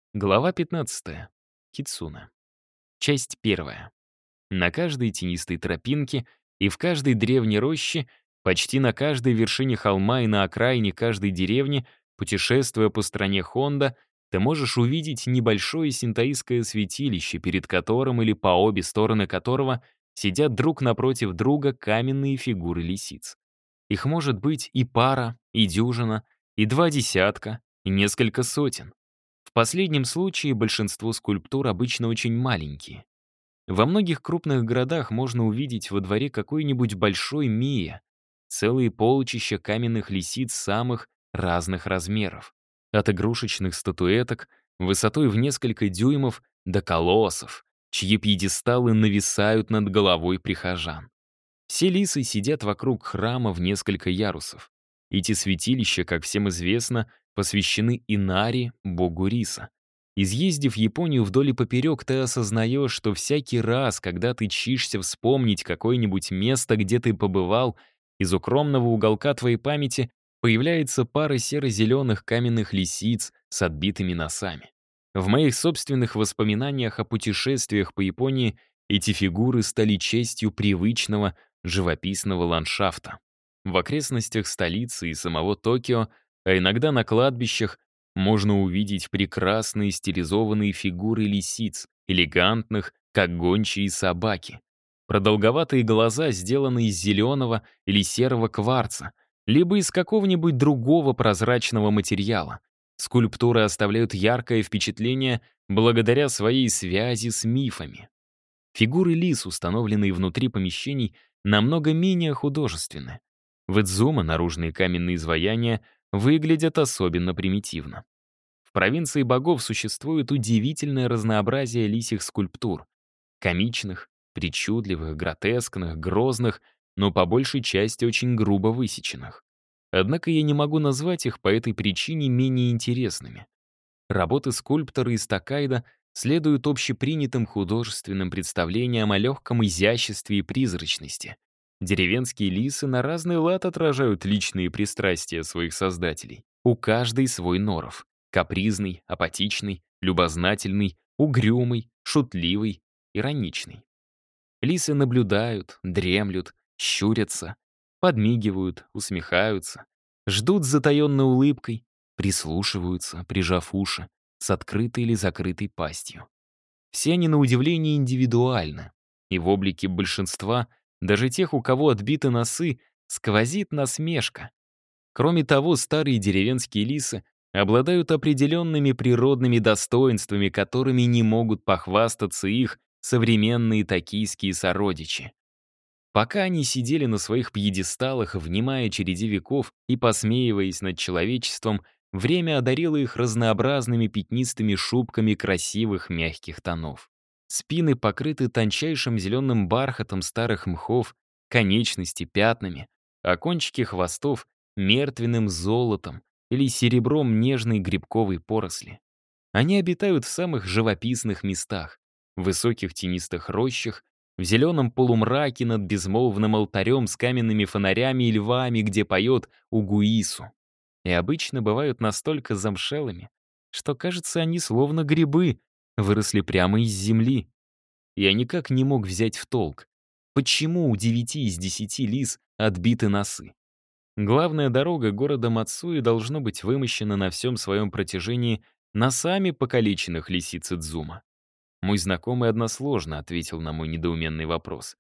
Глава 15. Кицуна. Часть 1. На каждой тенистой тропинке и в каждой древней роще, почти на каждой вершине холма и на окраине каждой деревни, путешествуя по стране Хонда, ты можешь увидеть небольшое синтоистское святилище, перед которым или по обе стороны которого сидят друг напротив друга каменные фигуры лисиц. Их может быть и пара, и дюжина, и два десятка, и несколько сотен. В последнем случае большинство скульптур обычно очень маленькие. Во многих крупных городах можно увидеть во дворе какой-нибудь большой мия, целые полчища каменных лисиц самых разных размеров. От игрушечных статуэток высотой в несколько дюймов до колоссов, чьи пьедесталы нависают над головой прихожан. Все лисы сидят вокруг храма в несколько ярусов. Эти святилища, как всем известно, посвящены Инари, богу риса. Изъездив Японию вдоль и поперек, ты осознаешь, что всякий раз, когда ты чишься вспомнить какое-нибудь место, где ты побывал, из укромного уголка твоей памяти появляется пара серо-зеленых каменных лисиц с отбитыми носами. В моих собственных воспоминаниях о путешествиях по Японии эти фигуры стали частью привычного, живописного ландшафта. В окрестностях столицы и самого Токио, а иногда на кладбищах, можно увидеть прекрасные стилизованные фигуры лисиц, элегантных, как гончие собаки. Продолговатые глаза сделаны из зеленого или серого кварца, либо из какого-нибудь другого прозрачного материала. Скульптуры оставляют яркое впечатление благодаря своей связи с мифами. Фигуры лис, установленные внутри помещений, намного менее художественны. В Идзумо наружные каменные изваяния выглядят особенно примитивно. В провинции богов существует удивительное разнообразие лисьих скульптур. Комичных, причудливых, гротескных, грозных, но по большей части очень грубо высеченных. Однако я не могу назвать их по этой причине менее интересными. Работы скульптора из Токайдо следуют общепринятым художественным представлениям о легком изяществе и призрачности. Деревенские лисы на разный лад отражают личные пристрастия своих создателей. У каждой свой норов. Капризный, апатичный, любознательный, угрюмый, шутливый, ироничный. Лисы наблюдают, дремлют, щурятся, подмигивают, усмехаются, ждут с затаенной улыбкой, прислушиваются, прижав уши, с открытой или закрытой пастью. Все они, на удивление, индивидуальны, и в облике большинства, даже тех, у кого отбиты носы, сквозит насмешка. Кроме того, старые деревенские лисы обладают определенными природными достоинствами, которыми не могут похвастаться их современные токийские сородичи. Пока они сидели на своих пьедесталах, внимая череде веков и посмеиваясь над человечеством, время одарило их разнообразными пятнистыми шубками красивых мягких тонов. Спины покрыты тончайшим зеленым бархатом старых мхов, конечности пятнами, а кончики хвостов — мертвенным золотом или серебром нежной грибковой поросли. Они обитают в самых живописных местах, в высоких тенистых рощах, в зеленом полумраке над безмолвным алтарем с каменными фонарями и львами, где поет Угуису. И обычно бывают настолько замшелыми, что, кажется, они словно грибы, выросли прямо из земли. Я никак не мог взять в толк, почему у 9 из 10 лис отбиты носы. Главная дорога города Мацуи должно быть вымощена на всем своем протяжении носами покалеченных лисиц Идзумо. Мой знакомый односложно ответил на мой недоуменный вопрос.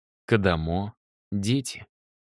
Кадамо — дети.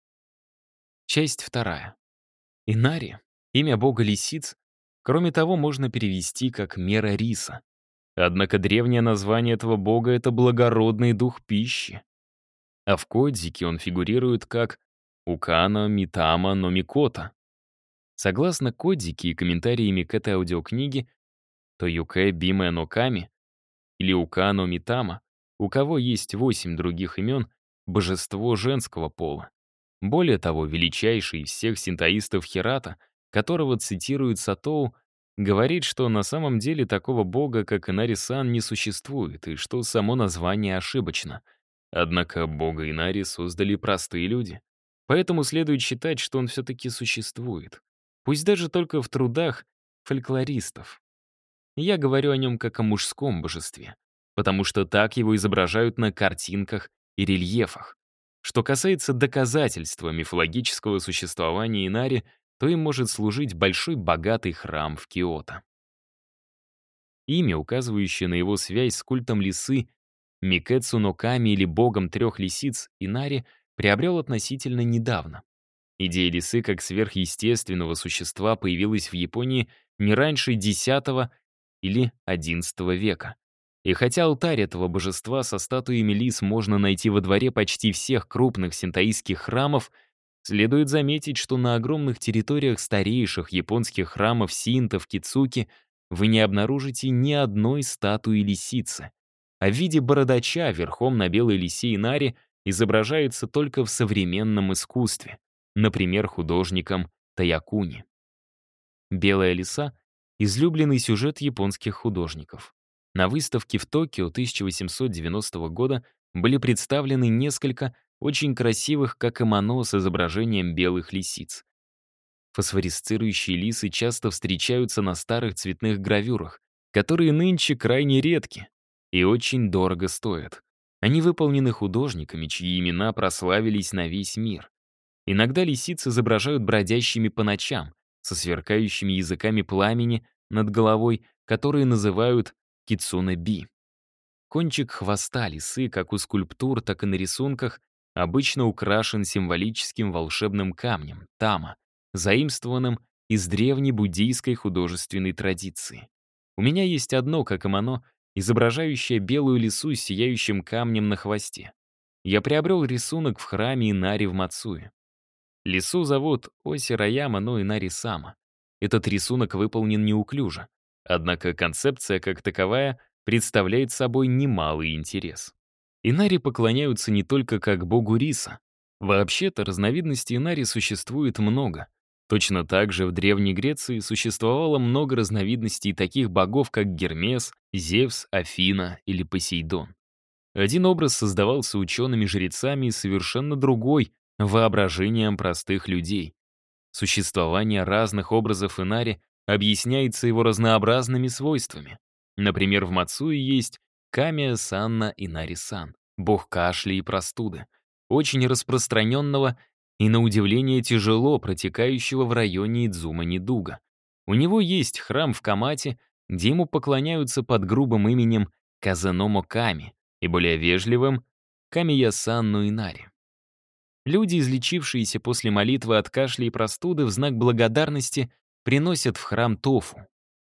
Часть 2. Инари — имя бога лисиц. Кроме того, можно перевести как «мера риса». Однако древнее название этого бога — это благородный дух пищи. А в Кодзике он фигурирует как Укано Митама но Микото. Согласно Кодзике и комментариями к этой аудиокниге, то Юкэ Биме но Ками или Укано Митама, у кого есть 8 других имен, божество женского пола. Более того, величайший из всех синтоистов Хирата, которого цитирует Сатоу, говорит, что на самом деле такого бога, как Инари-сан, не существует, и что само название ошибочно. Однако бога Инари создали простые люди. Поэтому следует считать, что он все-таки существует. Пусть даже только в трудах фольклористов. Я говорю о нем как о мужском божестве, потому что так его изображают на картинках и рельефах. Что касается доказательства мифологического существования Инари, то им может служить большой богатый храм в Киото. Имя, указывающее на его связь с культом лисы, Микэцу но Ками или богом трех лисиц Инари, приобрел относительно недавно. Идея лисы как сверхъестественного существа появилась в Японии не раньше X или XI века. И хотя алтарь этого божества со статуями лис можно найти во дворе почти всех крупных синтоистских храмов, следует заметить, что на огромных территориях старейших японских храмов синто в Кицуки вы не обнаружите ни одной статуи лисицы. А в виде бородача верхом на белой лисе Инари изображается только в современном искусстве, например, художником Таякуни. Белая лиса — излюбленный сюжет японских художников. На выставке в Токио 1890 года были представлены несколько очень красивых какэмоно с изображением белых лисиц. Фосфорисцирующие лисы часто встречаются на старых цветных гравюрах, которые нынче крайне редки и очень дорого стоят. Они выполнены художниками, чьи имена прославились на весь мир. Иногда лисиц изображают бродящими по ночам, со сверкающими языками пламени над головой, которые называют кицунэ-би. Кончик хвоста лисы, как у скульптур, так и на рисунках, обычно украшен символическим волшебным камнем — тама, заимствованным из древней буддийской художественной традиции. У меня есть одно какэмоно, изображающее белую лису с сияющим камнем на хвосте. Я приобрел рисунок в храме Инари в Мацуе. Лису зовут Оси Раяма но Инари-сама. Этот рисунок выполнен неуклюже, однако концепция как таковая представляет собой немалый интерес. Инари поклоняются не только как богу риса. Вообще-то разновидностей Инари существует много. Точно так же в Древней Греции существовало много разновидностей таких богов, как Гермес, Зевс, Афина или Посейдон. Один образ создавался учеными-жрецами, и совершенно другой — воображением простых людей. Существование разных образов Инари объясняется его разнообразными свойствами. Например, в Мацуе есть Камия Санна Инари-сан, бог кашля и простуды, очень распространенного и, на удивление, тяжело протекающего в районе Идзума-Нидуга. У него есть храм в Камате, где ему поклоняются под грубым именем Казаномо Ками и более вежливым Камия-сан но Инари. Люди, излечившиеся после молитвы от кашля и простуды, в знак благодарности приносят в храм тофу.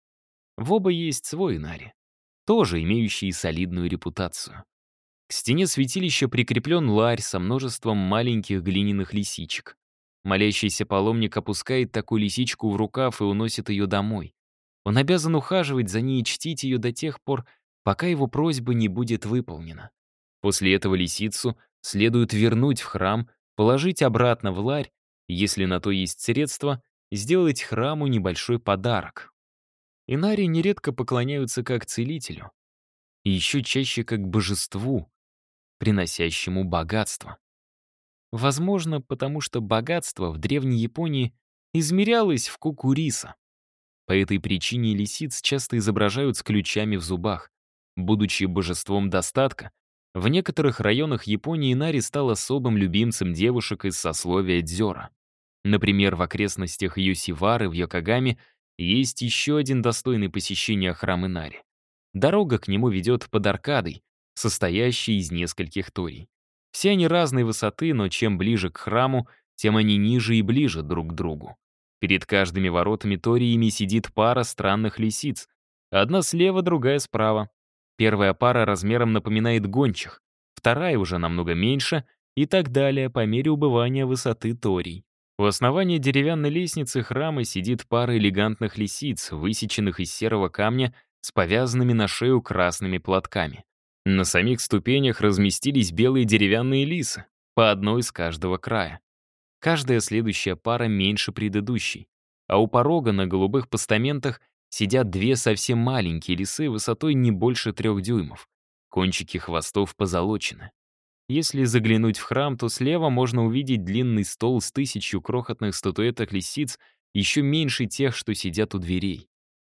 В оба есть свой Инари, тоже имеющий солидную репутацию. К стене святилища прикреплен ларь со множеством маленьких глиняных лисичек. Молящийся паломник опускает такую лисичку в рукав и уносит ее домой. Он обязан ухаживать за ней и чтить ее до тех пор, пока его просьба не будет выполнена. После этого лисицу следует вернуть в храм, положить обратно в ларь, и, если на то есть средства, сделать храму небольшой подарок. Инари нередко поклоняются как целителю, и еще чаще как божеству, приносящему богатство. Возможно, потому что богатство в Древней Японии измерялось в кукуриса. По этой причине лисиц часто изображают с ключами в зубах. Будучи божеством достатка, в некоторых районах Японии Инари стал особым любимцем девушек из сословия дзёра. Например, в окрестностях Йосивары в Йокогаме есть еще один достойный посещения храм Инари. Дорога к нему ведет под аркадой, состоящей из нескольких торий. Все они разной высоты, но чем ближе к храму, тем они ниже и ближе друг к другу. Перед каждыми воротами ториями сидит пара странных лисиц. Одна слева, другая справа. Первая пара размером напоминает гончих, вторая уже намного меньше и так далее по мере убывания высоты торий. У основания деревянной лестницы храма сидит пара элегантных лисиц, высеченных из серого камня с повязанными на шею красными платками. На самих ступенях разместились белые деревянные лисы, по одной с каждого края. Каждая следующая пара меньше предыдущей, а у порога на голубых постаментах сидят две совсем маленькие лисы высотой не больше 3 дюймов. Кончики хвостов позолочены. Если заглянуть в храм, то слева можно увидеть длинный стол с 1000 крохотных статуэток лисиц, еще меньше тех, что сидят у дверей.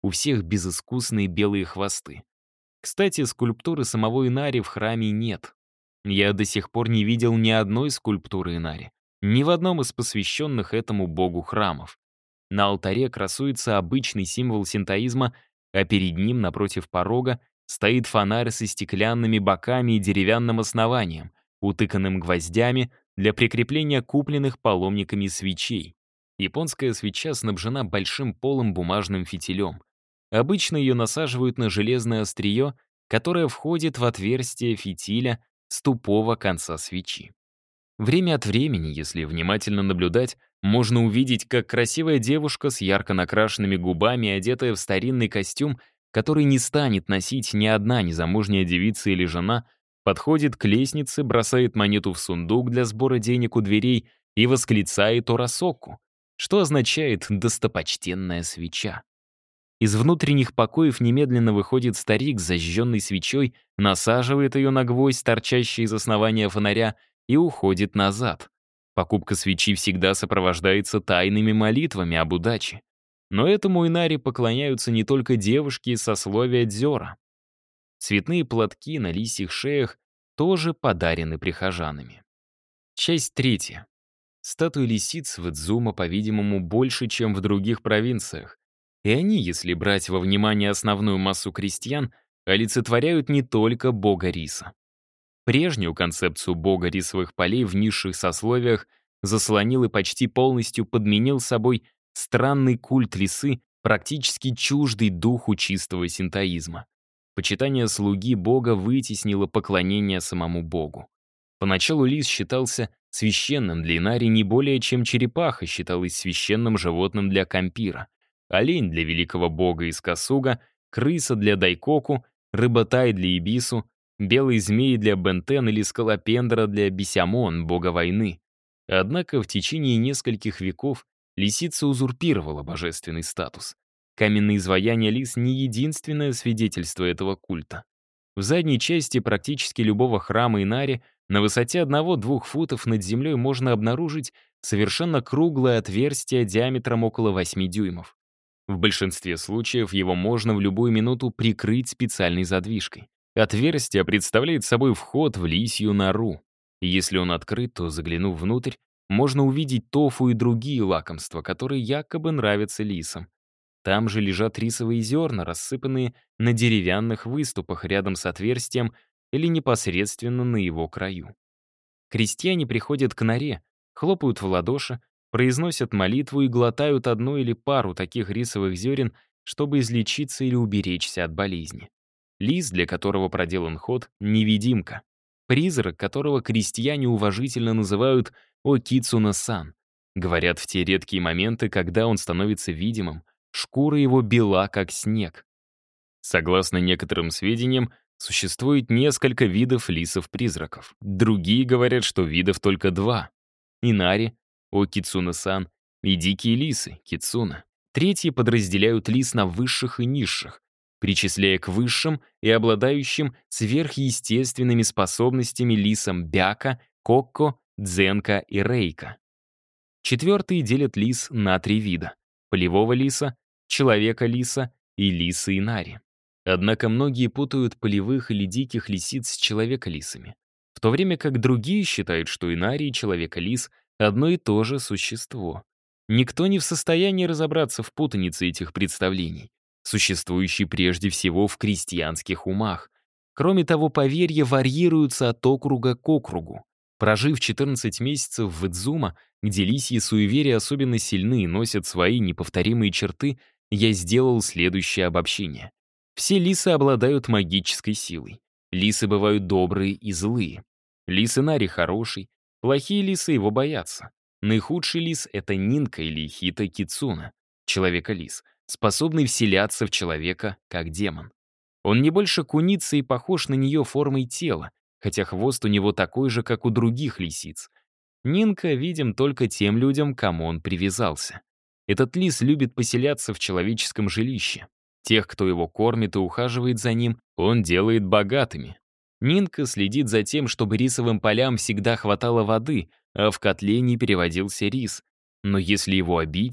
у всех безыскусные белые хвосты. Кстати, скульптуры самого Инари в храме нет. Я до сих пор не видел ни одной скульптуры Инари, ни в одном из посвященных этому богу храмов. На алтаре красуется обычный символ синтоизма, а перед ним, напротив порога, стоит фонарь со стеклянными боками и деревянным основанием, утыканным гвоздями для прикрепления купленных паломниками свечей. Японская свеча снабжена большим полым бумажным фитилем. Обычно ее насаживают на железное острие, которое входит в отверстие фитиля с тупого конца свечи. Время от времени, если внимательно наблюдать, можно увидеть, как красивая девушка с ярко накрашенными губами, одетая в старинный костюм, который не станет носить ни одна незамужняя девица или жена, подходит к лестнице, бросает монету в сундук для сбора денег у дверей и восклицает «Орасоку», что означает «достопочтенная свеча». Из внутренних покоев немедленно выходит старик с зажженной свечой, насаживает ее на гвоздь, торчащий из основания фонаря, и уходит назад. Покупка свечи всегда сопровождается тайными молитвами об удаче. Но этому Инари поклоняются не только девушки из сословия дзёра. Цветные платки на лисьих шеях тоже подарены прихожанами. Часть 3. Статуи лисиц в Идзумо, по-видимому, больше, чем в других провинциях. И они, если брать во внимание основную массу крестьян, олицетворяют не только бога риса. Прежнюю концепцию бога рисовых полей в низших сословиях заслонил и почти полностью подменил собой странный культ лисы, практически чуждый духу чистого синтоизма. Почитание слуги бога вытеснило поклонение самому богу. Поначалу лис считался священным для Инари не более, чем черепаха считалась священным животным для Кампира, олень для великого бога из Касуга, крыса для Дайкоку, рыботай для Ибису, белый змей для Бентен или скалопендра для Бисямон, бога войны. Однако в течение нескольких веков лисица узурпировала божественный статус. Каменные изваяния лис — не единственное свидетельство этого культа. В задней части практически любого храма Инари на высоте 1-2 футов над землей можно обнаружить совершенно круглое отверстие диаметром около 8 дюймов. В большинстве случаев его можно в любую минуту прикрыть специальной задвижкой. Отверстие представляет собой вход в лисью нору. И если он открыт, то, заглянув внутрь, можно увидеть тофу и другие лакомства, которые якобы нравятся лисам. Там же лежат рисовые зерна, рассыпанные на деревянных выступах рядом с отверстием или непосредственно на его краю. Крестьяне приходят к норе, хлопают в ладоши, произносят молитву и глотают одну или пару таких рисовых зерен, чтобы излечиться или уберечься от болезни. Лис, для которого проделан ход, — невидимка. Призрак, которого крестьяне уважительно называют Окицуна-сан. Говорят, в те редкие моменты, когда он становится видимым, шкура его бела, как снег. Согласно некоторым сведениям, существует несколько видов лисов-призраков. Другие говорят, что видов только 2. Инари, Окицуна-сан, и дикие лисы, кицуна. Третьи подразделяют лис на высших и низших, причисляя к высшим и обладающим сверхъестественными способностями лисам бяка, кокко, дзенка и рейка. Четвертые делят лис на 3 вида — полевого лиса, человека-лиса и лисы Инари. Однако многие путают полевых или диких лисиц с человека-лисами, в то время как другие считают, что Инари и человека-лис — одно и то же существо. Никто не в состоянии разобраться в путанице этих представлений, существующей прежде всего в крестьянских умах. Кроме того, поверья варьируются от округа к округу. Прожив 14 месяцев в Идзумо, где лисьи суеверия особенно сильны и носят свои неповторимые черты, я сделал следующее обобщение. Все лисы обладают магической силой. Лисы бывают добрые и злые. Лис Инари хороший, плохие лисы его боятся. Наихудший лис — это Нинка или Хита Кицуна, человека-лис, способный вселяться в человека, как демон. Он не больше куницы и похож на нее формой тела, хотя хвост у него такой же, как у других лисиц. Нинка видим только тем людям, к кому он привязался. Этот лис любит поселяться в человеческом жилище. Тех, кто его кормит и ухаживает за ним, он делает богатыми. Нинка следит за тем, чтобы рисовым полям всегда хватало воды, а в котле не переводился рис. Но если его обидеть,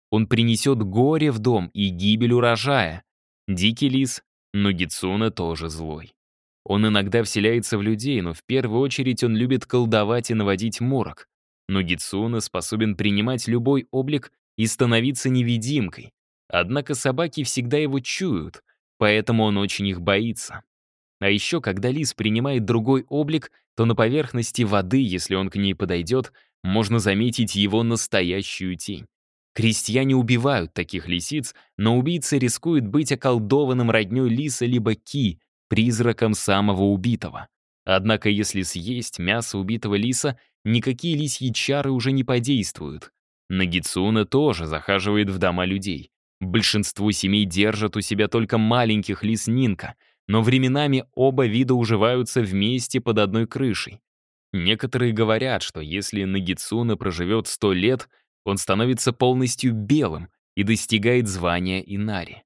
Он принесет горе в дом и гибель урожая. Дикий лис, но Гицуна тоже злой. Он иногда вселяется в людей, но в первую очередь он любит колдовать и наводить морок. Но Гицуна способен принимать любой облик и становиться невидимкой. Однако собаки всегда его чуют, поэтому он очень их боится. А еще, когда лис принимает другой облик, то на поверхности воды, если он к ней подойдет, можно заметить его настоящую тень. Крестьяне убивают таких лисиц, но убийца рискует быть околдованным роднёй лиса либо ки, призраком самого убитого. Однако если съесть мясо убитого лиса, никакие лисьи чары уже не подействуют. Нагицуна тоже захаживает в дома людей. Большинство семей держат у себя только маленьких лис Нинка, но временами оба вида уживаются вместе под одной крышей. Некоторые говорят, что если Нагицуна проживет 100 лет, он становится полностью белым и достигает звания Инари.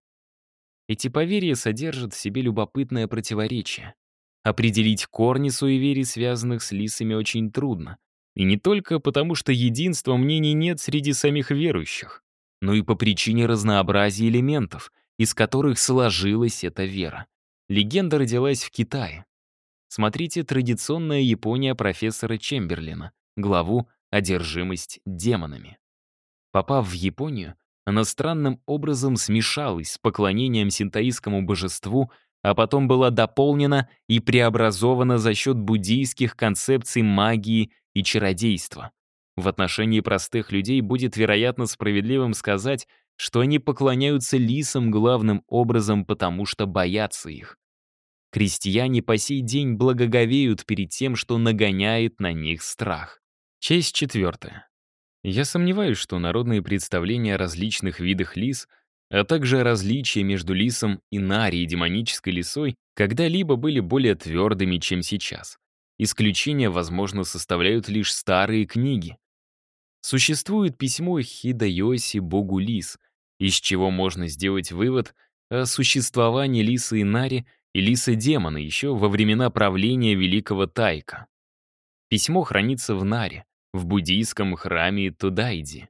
Эти поверья содержат в себе любопытное противоречие. Определить корни суеверий, связанных с лисами, очень трудно. И не только потому, что единства мнений нет среди самих верующих, но и по причине разнообразия элементов, из которых сложилась эта вера. Легенда родилась в Китае. Смотрите «Традиционная Япония» профессора Чемберлина, главу «Одержимость демонами». Попав в Японию, она странным образом смешалась с поклонением синтоистскому божеству, а потом была дополнена и преобразована за счет буддийских концепций магии и чародейства. В отношении простых людей будет, вероятно, справедливым сказать, что они поклоняются лисам главным образом, потому что боятся их. Крестьяне по сей день благоговеют перед тем, что нагоняет на них страх. Часть 4. Я сомневаюсь, что народные представления о различных видах лис, а также различия между лисом Инари и демонической лисой когда-либо были более твердыми, чем сейчас. Исключения, возможно, составляют лишь старые книги. Существует письмо Хидайоси богу лис, из чего можно сделать вывод о существовании лиса Инари и лиса-демона еще во времена правления великого Тайка. Письмо хранится в Наре, в буддийском храме Тодайди.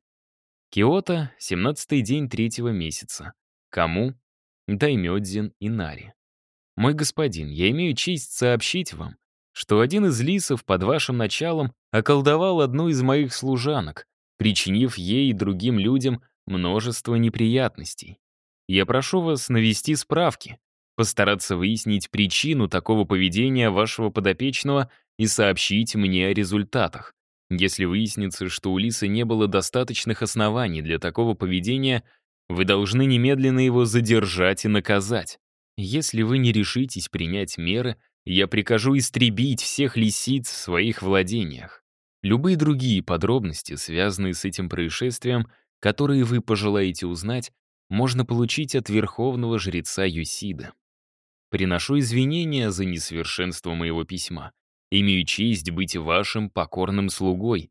Киото, 17-й день 3-го месяца. Кому? Даймёдзин Инари. Мой господин, я имею честь сообщить вам, что один из лисов под вашим началом околдовал одну из моих служанок, причинив ей и другим людям множество неприятностей. Я прошу вас навести справки, постараться выяснить причину такого поведения вашего подопечного и сообщить мне о результатах. Если выяснится, что у лиса не было достаточных оснований для такого поведения, вы должны немедленно его задержать и наказать. Если вы не решитесь принять меры, я прикажу истребить всех лисиц в своих владениях. Любые другие подробности, связанные с этим происшествием, которые вы пожелаете узнать, можно получить от верховного жреца Юсида. Приношу извинения за несовершенство моего письма. Имею честь быть вашим покорным слугой.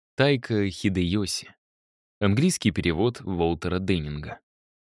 Тайка Хидеоси. Английский перевод Уолтера Деннинга.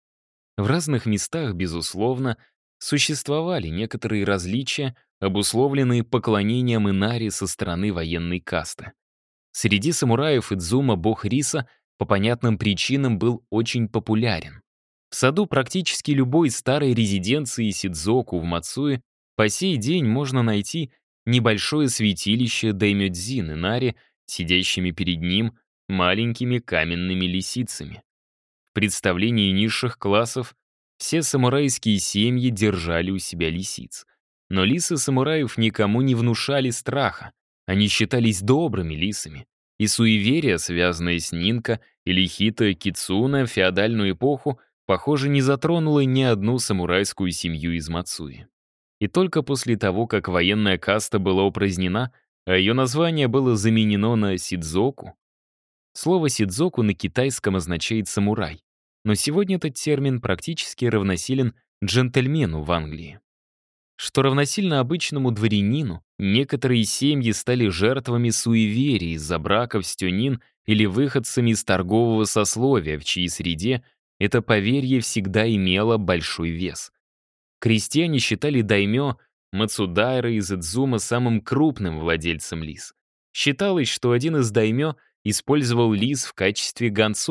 В разных местах, безусловно, существовали некоторые различия, обусловленные поклонением Инари со стороны военной касты. Среди самураев Идзума бог риса по понятным причинам был очень популярен. В саду практически любой старой резиденции Сидзоку в Мацуэ по сей день можно найти небольшое святилище Даймёдзин Инари, сидящими перед ним маленькими каменными лисицами. В представлении низших классов все самурайские семьи держали у себя лисиц. Но лисы самураев никому не внушали страха, они считались добрыми лисами. И суеверие, связанное с Нинка или Хито Кицуна в феодальную эпоху, похоже, не затронуло ни одну самурайскую семью из Мацуэ. И только после того, как военная каста была упразднена, а ее название было заменено на сидзоку. Слово «сидзоку» на китайском означает «самурай», но сегодня этот термин практически равносилен джентльмену в Англии. Что равносильно обычному дворянину, некоторые семьи стали жертвами суеверий из-за браков с тёнин или выходцами из торгового сословия, в чьей среде это поверье всегда имело большой вес. Крестьяне считали даймё Мацудайра из Идзума самым крупным владельцем лис. Считалось, что один из даймё использовал лис в качестве гонцов,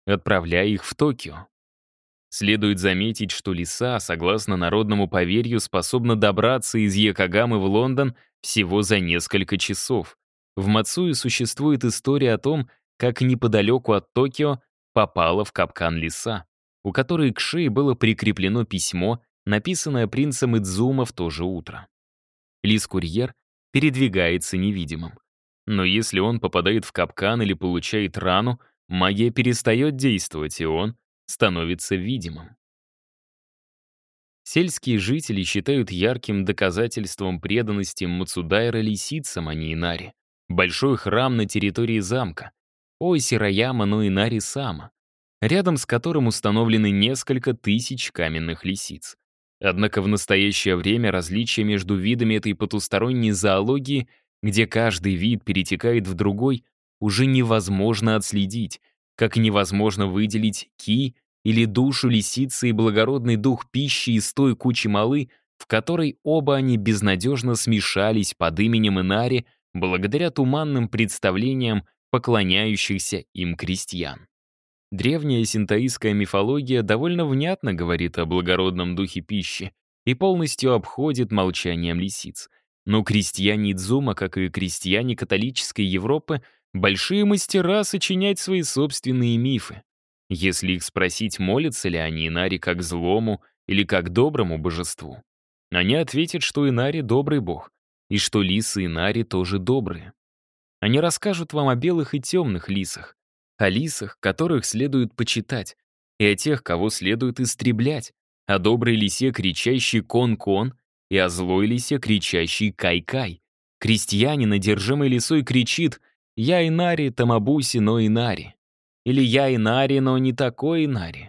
отправляя их в Токио. Следует заметить, что лиса, согласно народному поверью, способна добраться из Йокогамы в Лондон всего за несколько часов. В Мацуи существует история о том, как неподалеку от Токио попала в капкан лиса, у которой к шее было прикреплено письмо, написанное принцем Идзума в то же утро. Лис-курьер передвигается невидимым. Но если он попадает в капкан или получает рану, магия перестает действовать, и он становится видимым. Сельские жители считают ярким доказательством преданности Мацудайра лисицам, а не Инари. Большой храм на территории замка. Ой-Сираяма но Инари-сама, рядом с которым установлены несколько тысяч каменных лисиц. Однако в настоящее время различия между видами этой потусторонней зоологии, где каждый вид перетекает в другой, уже невозможно отследить, как невозможно выделить ки или душу лисицы и благородный дух пищи из той кучи малы, в которой оба они безнадежно смешались под именем Инари благодаря туманным представлениям поклоняющихся им крестьян. Древняя синтоистская мифология довольно внятно говорит о благородном духе пищи и полностью обходит молчанием лисиц. Но крестьяне Идзума, как и крестьяне католической Европы, большие мастера сочинять свои собственные мифы. Если их спросить, молятся ли они Инари как злому или как доброму божеству, они ответят, что Инари — добрый бог, и что лисы Инари тоже добрые. Они расскажут вам о белых и темных лисах, о лисах, которых следует почитать, и о тех, кого следует истреблять, о доброй лисе, кричащей «кон-кон», и о злой лисе, кричащей «кай-кай». Крестьянин, одержимый лисой, кричит «Я Инари, Тамабуси, но Инари». Или «Я Инари, но не такой Инари».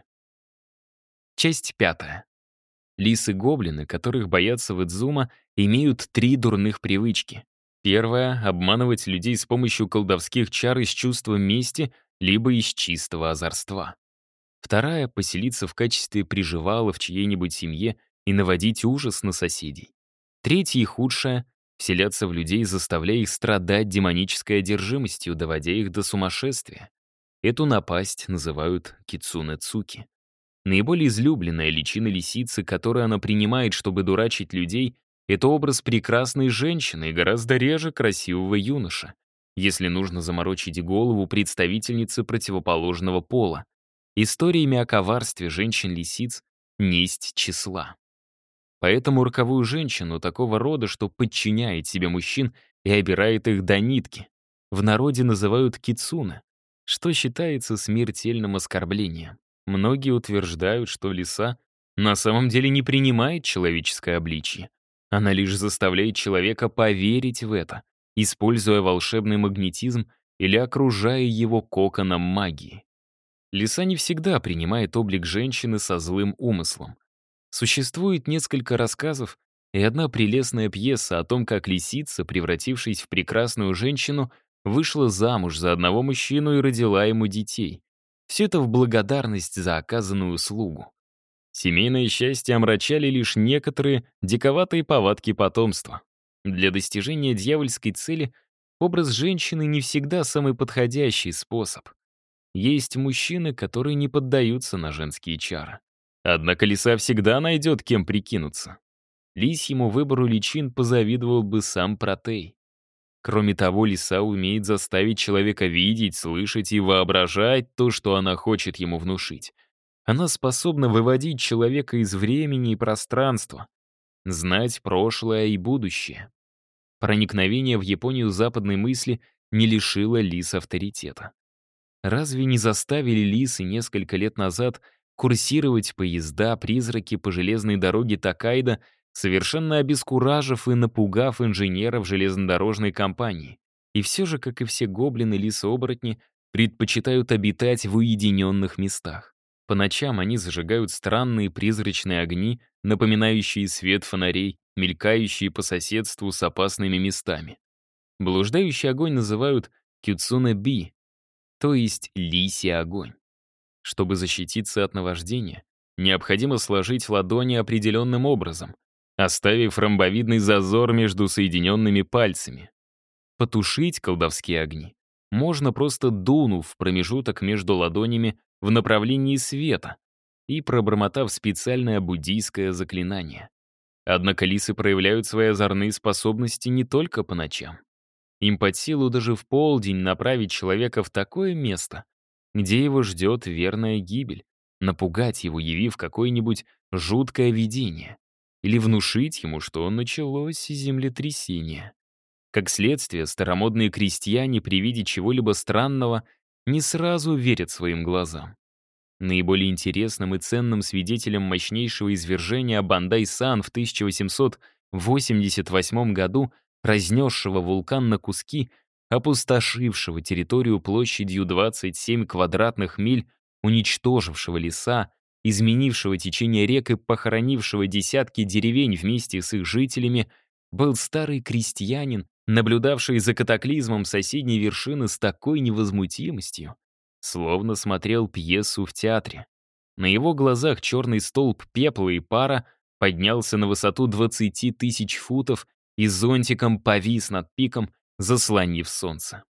Часть 5. Лисы-гоблины, которых боятся в Идзума, имеют 3 дурных привычки. Первая — обманывать людей с помощью колдовских чар из чувства мести либо из чистого озорства. Вторая — поселиться в качестве приживала в чьей-нибудь семье и наводить ужас на соседей. Третья и худшая — вселяться в людей, заставляя их страдать демонической одержимостью, доводя их до сумасшествия. Эту напасть называют кицунэ-цуки. Наиболее излюбленная личина лисицы, которую она принимает, чтобы дурачить людей, это образ прекрасной женщины и гораздо реже красивого юноша, если нужно заморочить голову представительницы противоположного пола. Историями о коварстве женщин-лисиц несть числа. Поэтому роковую женщину такого рода, что подчиняет себе мужчин и обирает их до нитки, в народе называют кицуне, что считается смертельным оскорблением. Многие утверждают, что лиса на самом деле не принимает человеческое обличье. Она лишь заставляет человека поверить в это, используя волшебный магнетизм или окружая его коконом магии. Лиса не всегда принимает облик женщины со злым умыслом. Существует несколько рассказов и одна прелестная пьеса о том, как лисица, превратившись в прекрасную женщину, вышла замуж за одного мужчину и родила ему детей. Все это в благодарность за оказанную услугу. Семейное счастье омрачали лишь некоторые диковатые повадки потомства. Для достижения дьявольской цели образ женщины не всегда самый подходящий способ. Есть мужчины, которые не поддаются на женские чары. Однако лиса всегда найдет, кем прикинуться. Лисьему выбору личин позавидовал бы сам Протей. Кроме того, лиса умеет заставить человека видеть, слышать и воображать то, что она хочет ему внушить. Она способна выводить человека из времени и пространства, знать прошлое и будущее. Проникновение в Японию западной мысли не лишило лис авторитета. Разве не заставили лисы несколько лет назад курсировать поезда-призраки по железной дороге Токайдо, совершенно обескуражив и напугав инженеров железнодорожной компании? И все же, как и все гоблины, лисы-оборотни предпочитают обитать в уединенных местах. По ночам они зажигают странные призрачные огни, напоминающие свет фонарей, мелькающие по соседству с опасными местами. Блуждающий огонь называют кюцуне-би, то есть лисий огонь. Чтобы защититься от наваждения, необходимо сложить ладони определенным образом, оставив ромбовидный зазор между соединенными пальцами. Потушить колдовские огни можно, просто дунув в промежуток между ладонями в направлении света и пробормотав специальное буддийское заклинание. Однако лисы проявляют свои озорные способности не только по ночам. Им под силу даже в полдень направить человека в такое место, где его ждет верная гибель, напугать его, явив какое-нибудь жуткое видение, или внушить ему, что началось землетрясение. Как следствие, старомодные крестьяне при виде чего-либо странного не сразу верят своим глазам. Наиболее интересным и ценным свидетелем мощнейшего извержения Бандай-сан в 1888 году, разнесшего вулкан на куски, опустошившего территорию площадью 27 квадратных миль, уничтожившего леса, изменившего течение рек и похоронившего десятки деревень вместе с их жителями, был старый крестьянин, наблюдавший за катаклизмом соседней вершины с такой невозмутимостью, словно смотрел пьесу в театре. На его глазах черный столб пепла и пара поднялся на высоту 20 тысяч футов и зонтиком повис над пиком, заслонив солнце.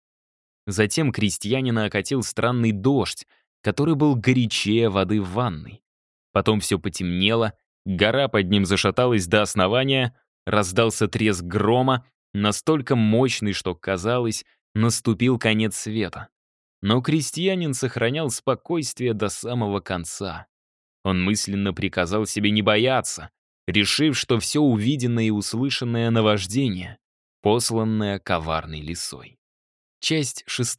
Затем крестьянина окатил странный дождь, который был горячее воды в ванной. Потом все потемнело, гора под ним зашаталась до основания, раздался треск грома, настолько мощный, что, казалось, наступил конец света. Но крестьянин сохранял спокойствие до самого конца. Он мысленно приказал себе не бояться, решив, что все увиденное и услышанное наваждение, посланное коварной лисой. Часть 6.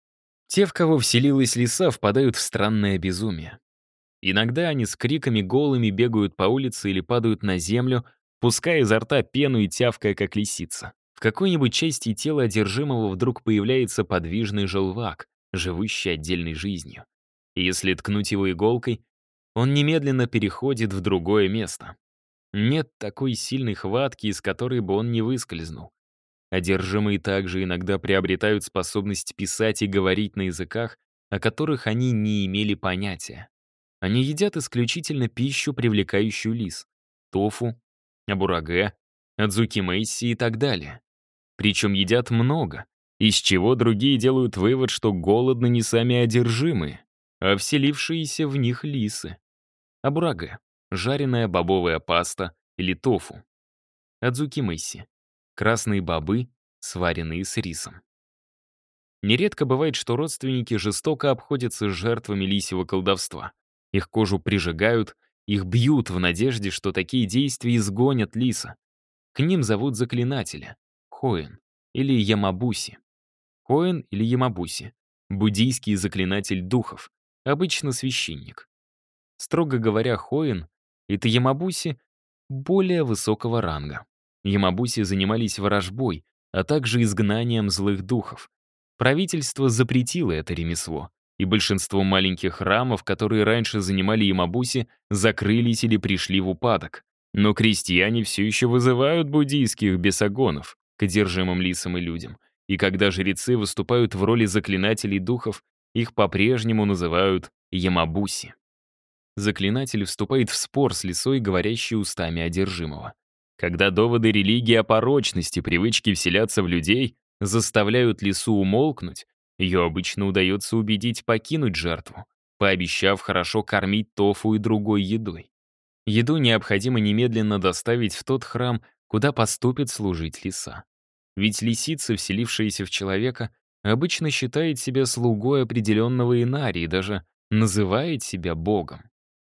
Те, в кого вселилась лиса, впадают в странное безумие. Иногда они с криками голыми бегают по улице или падают на землю, пуская изо рта пену и тявкая, как лисица. В какой-нибудь части тела одержимого вдруг появляется подвижный желвак, живущий отдельной жизнью. И если ткнуть его иголкой, он немедленно переходит в другое место. Нет такой сильной хватки, из которой бы он не выскользнул. Одержимые также иногда приобретают способность писать и говорить на языках, о которых они не имели понятия. Они едят исключительно пищу, привлекающую лис. Тофу, абураге, адзуки-мэйси и так далее. Причем едят много, из чего другие делают вывод, что голодны не сами одержимые, а вселившиеся в них лисы. Абураге — жареная бобовая паста или тофу. Адзуки-мэйси — красные бобы, сваренные с рисом. Нередко бывает, что родственники жестоко обходятся с жертвами лисьего колдовства. Их кожу прижигают, их бьют в надежде, что такие действия изгонят лиса. К ним зовут заклинателя — Хоэн или Ямабуси. Хоэн или Ямабуси — буддийский заклинатель духов, обычно священник. Строго говоря, Хоэн — это Ямабуси более высокого ранга. Ямабуси занимались ворожбой, а также изгнанием злых духов. Правительство запретило это ремесло, и большинство маленьких храмов, которые раньше занимали Ямабуси, закрылись или пришли в упадок. Но крестьяне все еще вызывают буддийских бесогонов к одержимым лисам и людям. И когда жрецы выступают в роли заклинателей духов, их по-прежнему называют Ямабуси. Заклинатель вступает в спор с лисой, говорящей устами одержимого. Когда доводы религии о порочности привычки вселяться в людей заставляют лису умолкнуть, ее обычно удается убедить покинуть жертву, пообещав хорошо кормить тофу и другой едой. Еду необходимо немедленно доставить в тот храм, куда поступит служить лиса. Ведь лисица, вселившаяся в человека, обычно считает себя слугой определенного инари и даже называет себя богом.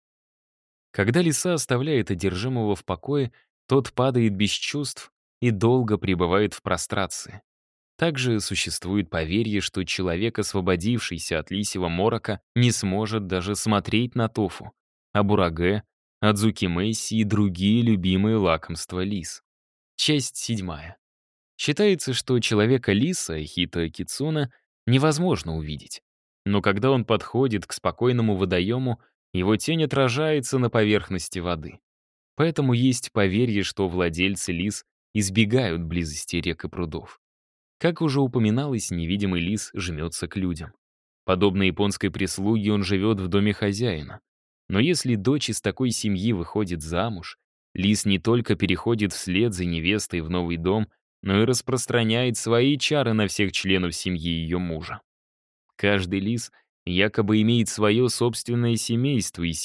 Когда лиса оставляет одержимого в покое, тот падает без чувств и долго пребывает в прострации. Также существует поверье, что человек, освободившийся от лисьего морока, не сможет даже смотреть на тофу, абураге, адзуки-мэйси и другие любимые лакомства лис. Часть 7. Считается, что человека-лиса, Хито Кицуна, невозможно увидеть. Но когда он подходит к спокойному водоему, его тень отражается на поверхности воды. Поэтому есть поверье, что владельцы лис избегают близости рек и прудов. Как уже упоминалось, невидимый лис жмется к людям. Подобно японской прислуге, он живет в доме хозяина. Но если дочь из такой семьи выходит замуж, лис не только переходит вслед за невестой в новый дом, но и распространяет свои чары на всех членов семьи ее мужа. Каждый лис якобы имеет свое собственное семейство из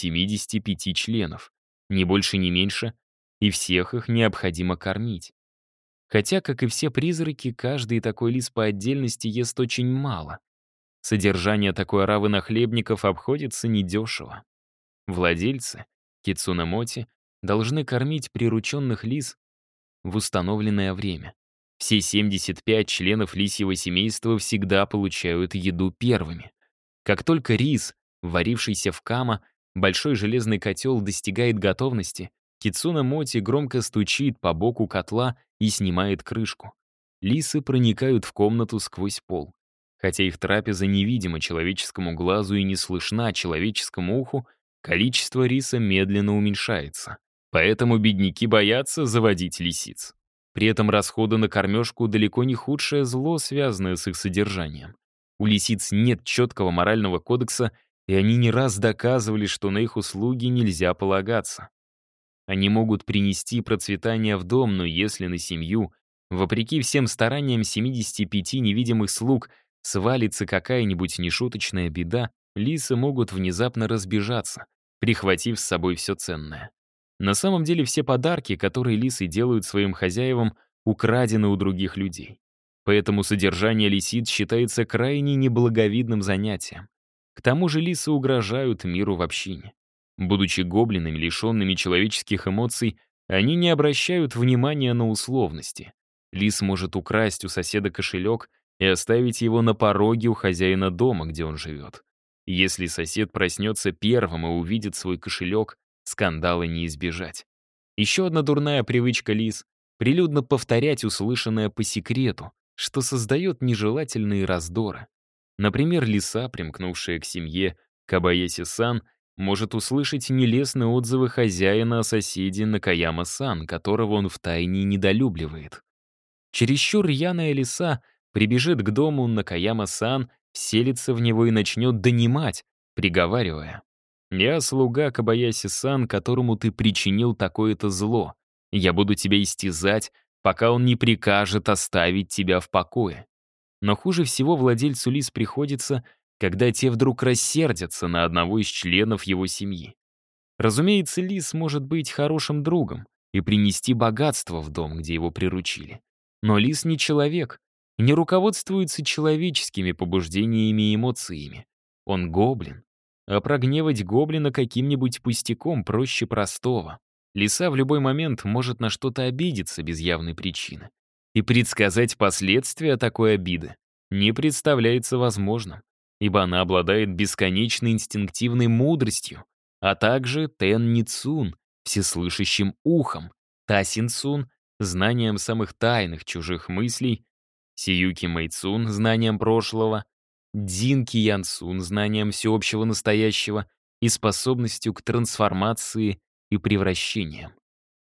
75 членов, ни больше, ни меньше, и всех их необходимо кормить. Хотя, как и все призраки, каждый такой лис по отдельности ест очень мало. Содержание такой оравы нахлебников обходится недешево. Владельцы, кицунэ-моти, должны кормить прирученных лис в установленное время. Все 75 членов лисьего семейства всегда получают еду первыми. Как только рис, варившийся в кама, большой железный котел достигает готовности, кицунэ-моти громко стучит по боку котла и снимает крышку. Лисы проникают в комнату сквозь пол. Хотя их трапеза невидима человеческому глазу и не слышна человеческому уху, количество риса медленно уменьшается. Поэтому бедняки боятся заводить лисиц. При этом расходы на кормежку далеко не худшее зло, связанное с их содержанием. У лисиц нет четкого морального кодекса, и они не раз доказывали, что на их услуги нельзя полагаться. Они могут принести процветание в дом, но если на семью, вопреки всем стараниям 75 невидимых слуг, свалится какая-нибудь нешуточная беда, лисы могут внезапно разбежаться, прихватив с собой все ценное. На самом деле все подарки, которые лисы делают своим хозяевам, украдены у других людей. Поэтому содержание лисиц считается крайне неблаговидным занятием. К тому же лисы угрожают миру в общине. Будучи гоблинами, лишенными человеческих эмоций, они не обращают внимания на условности. Лис может украсть у соседа кошелек и оставить его на пороге у хозяина дома, где он живет. Если сосед проснется первым и увидит свой кошелек, скандала не избежать. Еще одна дурная привычка лис — прилюдно повторять услышанное по секрету, что создает нежелательные раздоры. Например, лиса, примкнувшая к семье Кабаеси-сан, может услышать нелестные отзывы хозяина о соседе Накаяма-сан, которого он втайне недолюбливает. Чересчур рьяная лиса прибежит к дому Накаяма-сан, вселится в него и начнет донимать, приговаривая: «Я слуга Кабаяси-сан, которому ты причинил такое-то зло. Я буду тебя истязать, пока он не прикажет оставить тебя в покое». Но хуже всего владельцу лис приходится, когда те вдруг рассердятся на одного из членов его семьи. Разумеется, лис может быть хорошим другом и принести богатство в дом, где его приручили. Но лис не человек и не руководствуется человеческими побуждениями и эмоциями. Он гоблин. А прогневать гоблина каким-нибудь пустяком проще простого. Лиса в любой момент может на что-то обидеться без явной причины. И предсказать последствия такой обиды не представляется возможным, ибо она обладает бесконечной инстинктивной мудростью, а также Тен-Ницун, всеслышащим ухом, Та-Син-Цун, знанием самых тайных чужих мыслей, Сиюки Мэйцун, знанием прошлого, Динки Янсун, знанием всеобщего настоящего и способностью к трансформации и превращениям.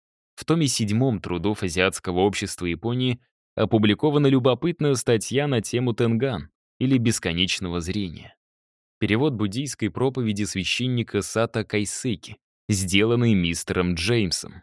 В томе 7 трудов Азиатского общества Японии опубликована любопытная статья на тему тенган, или бесконечного зрения. Перевод буддийской проповеди священника Сато Кайсеки, сделанный мистером Джеймсом.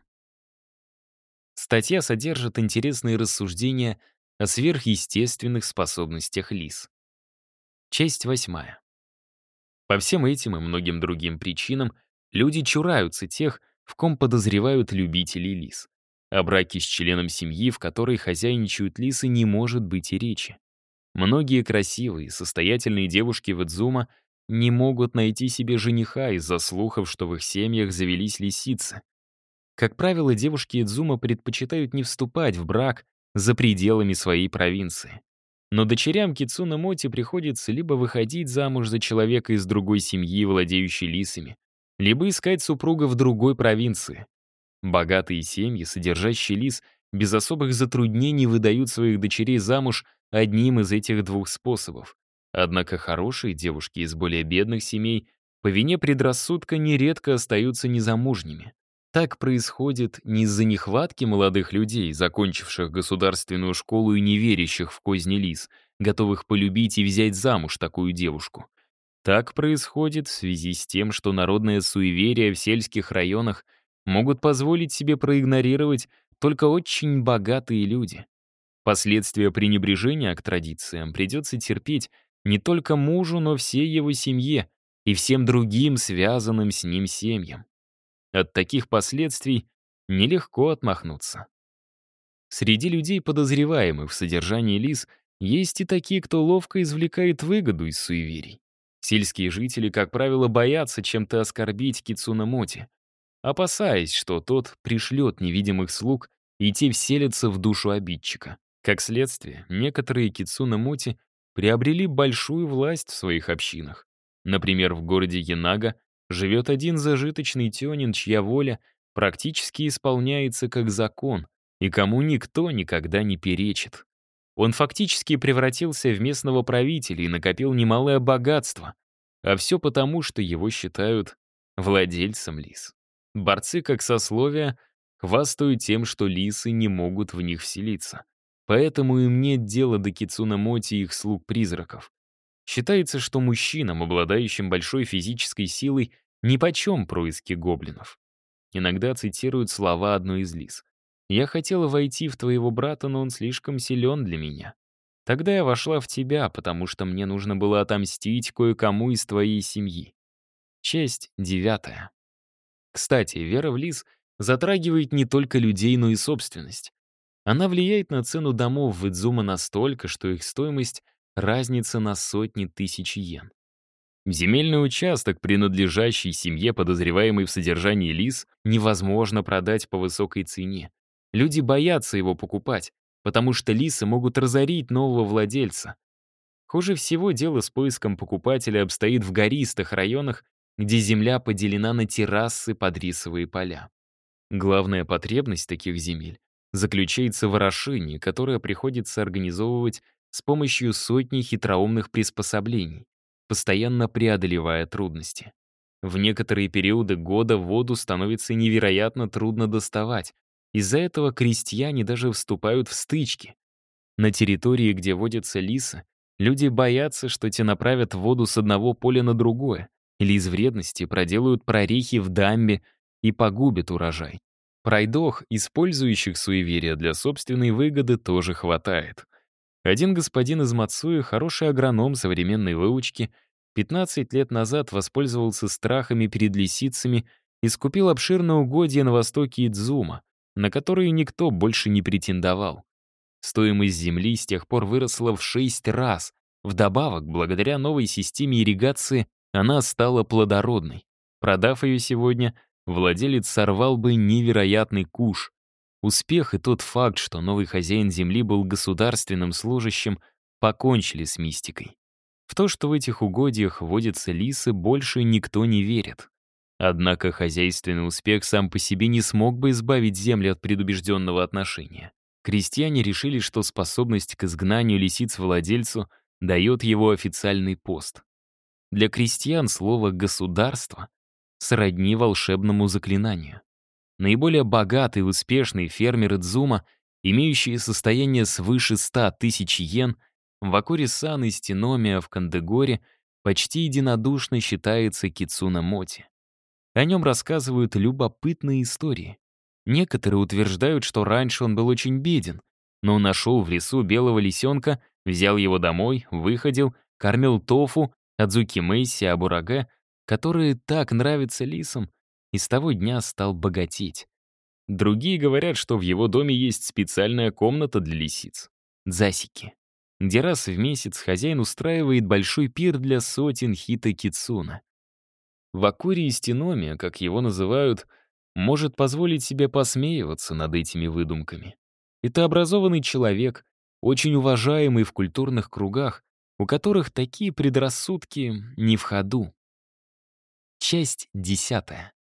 Статья содержит интересные рассуждения о сверхъестественных способностях лис. Часть 8. По всем этим и многим другим причинам люди чураются тех, в ком подозревают любителей лис. О браке с членом семьи, в которой хозяйничают лисы, не может быть и речи. Многие красивые, состоятельные девушки в Идзума не могут найти себе жениха из-за слухов, что в их семьях завелись лисицы. Как правило, девушки Идзума предпочитают не вступать в брак за пределами своей провинции. Но дочерям Кицунэ-моти приходится либо выходить замуж за человека из другой семьи, владеющей лисами, либо искать супруга в другой провинции. Богатые семьи, содержащие лис, без особых затруднений выдают своих дочерей замуж одним из этих двух способов. Однако хорошие девушки из более бедных семей по вине предрассудка нередко остаются незамужними. Так происходит не из-за нехватки молодых людей, закончивших государственную школу и не верящих в козни лис, готовых полюбить и взять замуж такую девушку. Так происходит в связи с тем, что народное суеверие в сельских районах могут позволить себе проигнорировать только очень богатые люди. Последствия пренебрежения к традициям придется терпеть Не только мужу, но всей его семье и всем другим связанным с ним семьям. От таких последствий нелегко отмахнуться. Среди людей, подозреваемых в содержании лис, есть и такие, кто ловко извлекает выгоду из суеверий. Сельские жители, как правило, боятся чем-то оскорбить Кицуна Моти, опасаясь, что тот пришлет невидимых слуг, и те вселятся в душу обидчика. Как следствие, некоторые Кицуна Моти приобрели большую власть в своих общинах. Например, в городе Янага живет один зажиточный тёнин, чья воля практически исполняется как закон, и кому никто никогда не перечит. Он фактически превратился в местного правителя и накопил немалое богатство, а все потому, что его считают владельцем лис. Борцы как сословия хвастают тем, что лисы не могут в них вселиться. Поэтому им нет дела до Кицуна Моти и их слуг-призраков. Считается, что мужчинам, обладающим большой физической силой, нипочем происки гоблинов. Иногда цитируют слова одной из лис. «Я хотела войти в твоего брата, но он слишком силен для меня. Тогда я вошла в тебя, потому что мне нужно было отомстить кое-кому из твоей семьи». Часть 9. Кстати, вера в лис затрагивает не только людей, но и собственность. Она влияет на цену домов в Идзума настолько, что их стоимость разнится на сотни тысяч йен. Земельный участок, принадлежащий семье, подозреваемой в содержании лис, невозможно продать по высокой цене. Люди боятся его покупать, потому что лисы могут разорить нового владельца. Хуже всего дело с поиском покупателя обстоит в гористых районах, где земля поделена на террасы под рисовые поля. Главная потребность таких земель заключается в орошении, которое приходится организовывать с помощью сотни хитроумных приспособлений, постоянно преодолевая трудности. В некоторые периоды года воду становится невероятно трудно доставать. Из-за этого крестьяне даже вступают в стычки. На территории, где водятся лисы, люди боятся, что те направят воду с одного поля на другое, или из вредности проделают прорехи в дамбе и погубят урожай. Пройдох, использующих суеверия для собственной выгоды, тоже хватает. Один господин из Мацуи, хороший агроном современной выучки, 15 лет назад воспользовался страхами перед лисицами и скупил обширное угодье на востоке Идзума, на которые никто больше не претендовал. Стоимость земли с тех пор выросла в 6 раз. Вдобавок, благодаря новой системе ирригации, она стала плодородной. Продав ее сегодня, владелец сорвал бы невероятный куш. Успех и тот факт, что новый хозяин земли был государственным служащим, покончили с мистикой. В то, что в этих угодьях водятся лисы, больше никто не верит. Однако хозяйственный успех сам по себе не смог бы избавить земли от предубежденного отношения. Крестьяне решили, что способность к изгнанию лисиц владельцу дает его официальный пост. Для крестьян слово «государство» сродни волшебному заклинанию. Наиболее богатые и успешные фермеры Дзума, имеющие состояние свыше 100 тысяч йен, в Акури-сан и Стеномия в Кандегоре почти единодушно считается Кицуна Моти. О нем рассказывают любопытные истории. Некоторые утверждают, что раньше он был очень беден, но нашел в лесу белого лисенка, взял его домой, выходил, кормил тофу, адзуки мэйси, абураге, которые так нравятся лисам, и с того дня стал богатеть. Другие говорят, что в его доме есть специальная комната для лисиц — дзасики, где раз в месяц хозяин устраивает большой пир для сотен хита-кицуна. Вакури Истиномия, как его называют, может позволить себе посмеиваться над этими выдумками. Это образованный человек, очень уважаемый в культурных кругах, у которых такие предрассудки не в ходу. Часть 10.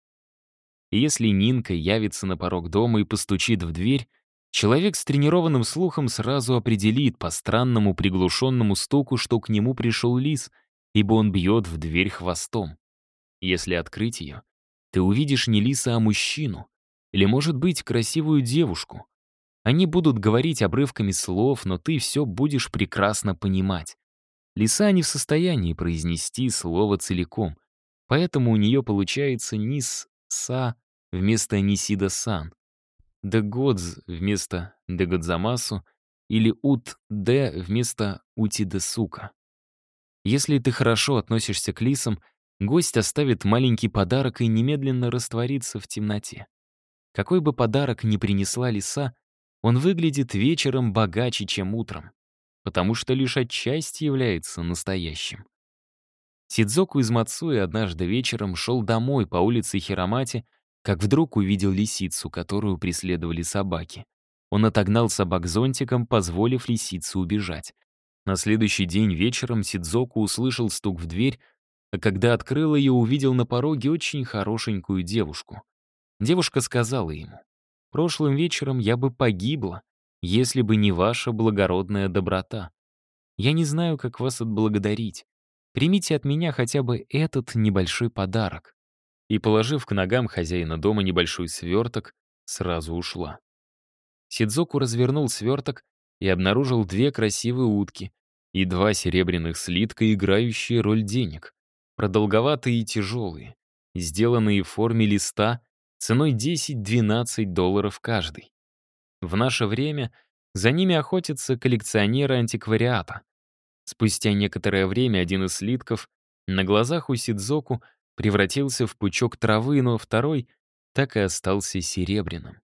Если Нинка явится на порог дома и постучит в дверь, человек с тренированным слухом сразу определит по странному приглушенному стуку, что к нему пришел лис, ибо он бьет в дверь хвостом. Если открыть ее, ты увидишь не лиса, а мужчину, или, может быть, красивую девушку. Они будут говорить обрывками слов, но ты все будешь прекрасно понимать. Лиса не в состоянии произнести слово целиком, поэтому у нее получается низ-са вместо нисида-сан, дэгодз вместо дэгодзамасу или ут-дэ вместо утидесука. Если ты хорошо относишься к лисам, гость оставит маленький подарок и немедленно растворится в темноте. Какой бы подарок ни принесла лиса, он выглядит вечером богаче, чем утром, потому что лишь отчасти является настоящим. Сидзоку из Мацуи однажды вечером шел домой по улице Хиромати, как вдруг увидел лисицу, которую преследовали собаки. Он отогнал собак зонтиком, позволив лисице убежать. На следующий день вечером Сидзоку услышал стук в дверь, а когда открыл ее, увидел на пороге очень хорошенькую девушку. Девушка сказала ему: «Прошлым вечером я бы погибла, если бы не ваша благородная доброта. Я не знаю, как вас отблагодарить. Примите от меня хотя бы этот небольшой подарок». И, положив к ногам хозяина дома небольшой сверток, сразу ушла. Сидзоку развернул сверток и обнаружил 2 красивые утки и 2 серебряных слитка, играющие роль денег, продолговатые и тяжелые, сделанные в форме листа ценой $10-12 каждый. В наше время за ними охотятся коллекционеры антиквариата. Спустя некоторое время один из слитков на глазах у Сидзоку превратился в пучок травы, но второй так и остался серебряным.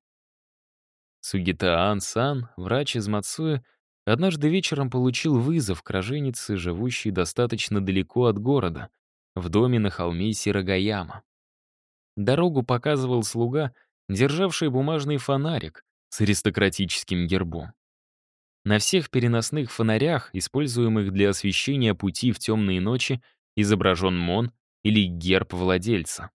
Сугита Ан-сан, врач из Мацуэ, однажды вечером получил вызов к роженице, живущей достаточно далеко от города, в доме на холме Сирогаяма. Дорогу показывал слуга, державший бумажный фонарик с аристократическим гербом. На всех переносных фонарях, используемых для освещения пути в темные ночи, изображен мон или герб владельца.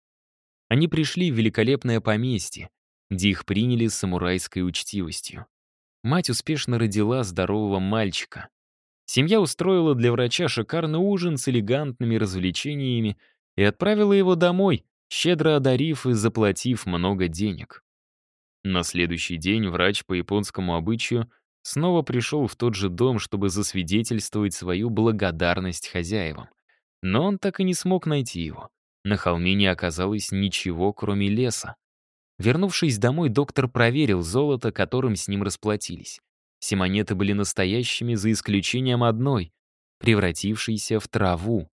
Они пришли в великолепное поместье, где их приняли с самурайской учтивостью. Мать успешно родила здорового мальчика. Семья устроила для врача шикарный ужин с элегантными развлечениями и отправила его домой, щедро одарив и заплатив много денег. На следующий день врач по японскому обычаю снова пришел в тот же дом, чтобы засвидетельствовать свою благодарность хозяевам. Но он так и не смог найти его. На холме не оказалось ничего, кроме леса. Вернувшись домой, доктор проверил золото, которым с ним расплатились. Все монеты были настоящими, за исключением одной, превратившейся в траву.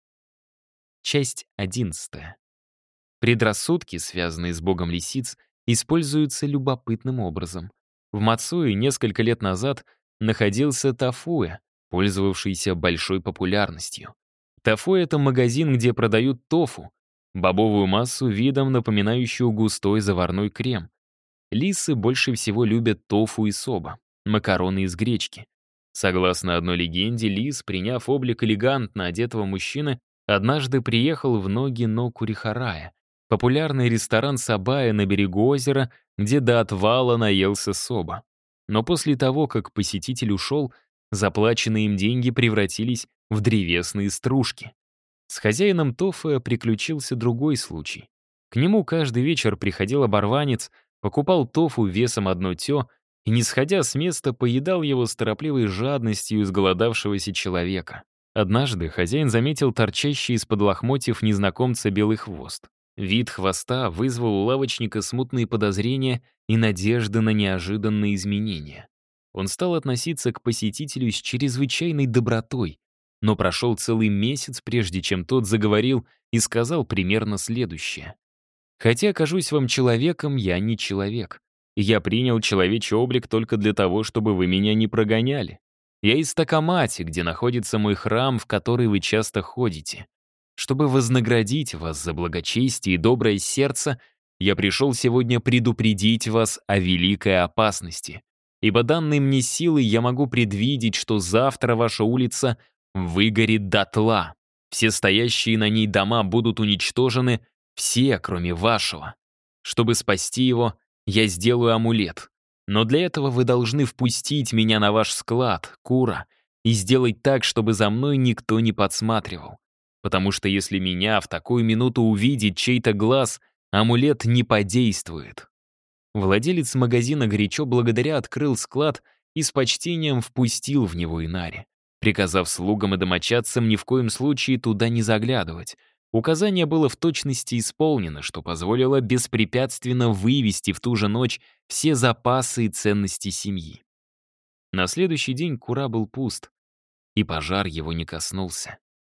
Часть 11. Предрассудки, связанные с богом лисиц, используются любопытным образом. В Мацуэ несколько лет назад находился Тафуэ, пользовавшийся большой популярностью. Тафуэ — это магазин, где продают тофу, бобовую массу, видом напоминающую густой заварной крем. Лисы больше всего любят тофу и соба, макароны из гречки. Согласно одной легенде, лис, приняв облик элегантно одетого мужчины, однажды приехал в Ноги-но-Курихарая, популярный ресторан Сабая на берегу озера, где до отвала наелся соба. Но после того, как посетитель ушел, заплаченные им деньги превратились в древесные стружки. С хозяином тофу приключился другой случай. К нему каждый вечер приходил оборванец, покупал тофу весом 1 тё и, не сходя с места, поедал его с торопливой жадностью изголодавшегося человека. Однажды хозяин заметил торчащий из-под лохмотьев незнакомца белый хвост. Вид хвоста вызвал у лавочника смутные подозрения и надежды на неожиданные изменения. Он стал относиться к посетителю с чрезвычайной добротой, но прошел целый месяц, прежде чем тот заговорил и сказал примерно следующее. «Хотя кажусь вам человеком, я не человек. И я принял человечий облик только для того, чтобы вы меня не прогоняли. Я из Такамати, где находится мой храм, в который вы часто ходите. Чтобы вознаградить вас за благочестие и доброе сердце, я пришел сегодня предупредить вас о великой опасности. Ибо данной мне силой я могу предвидеть, что завтра ваша улица выгорит дотла. Все стоящие на ней дома будут уничтожены, все, кроме вашего. Чтобы спасти его, я сделаю амулет. Но для этого вы должны впустить меня на ваш склад, Кура, и сделать так, чтобы за мной никто не подсматривал. Потому что если меня в такую минуту увидит чей-то глаз, амулет не подействует». Владелец магазина горячо благодаря открыл склад и с почтением впустил в него Инари, приказав слугам и домочадцам ни в коем случае туда не заглядывать. Указание было в точности исполнено, что позволило беспрепятственно вывести в ту же ночь все запасы и ценности семьи. На следующий день Кура был пуст, и пожар его не коснулся.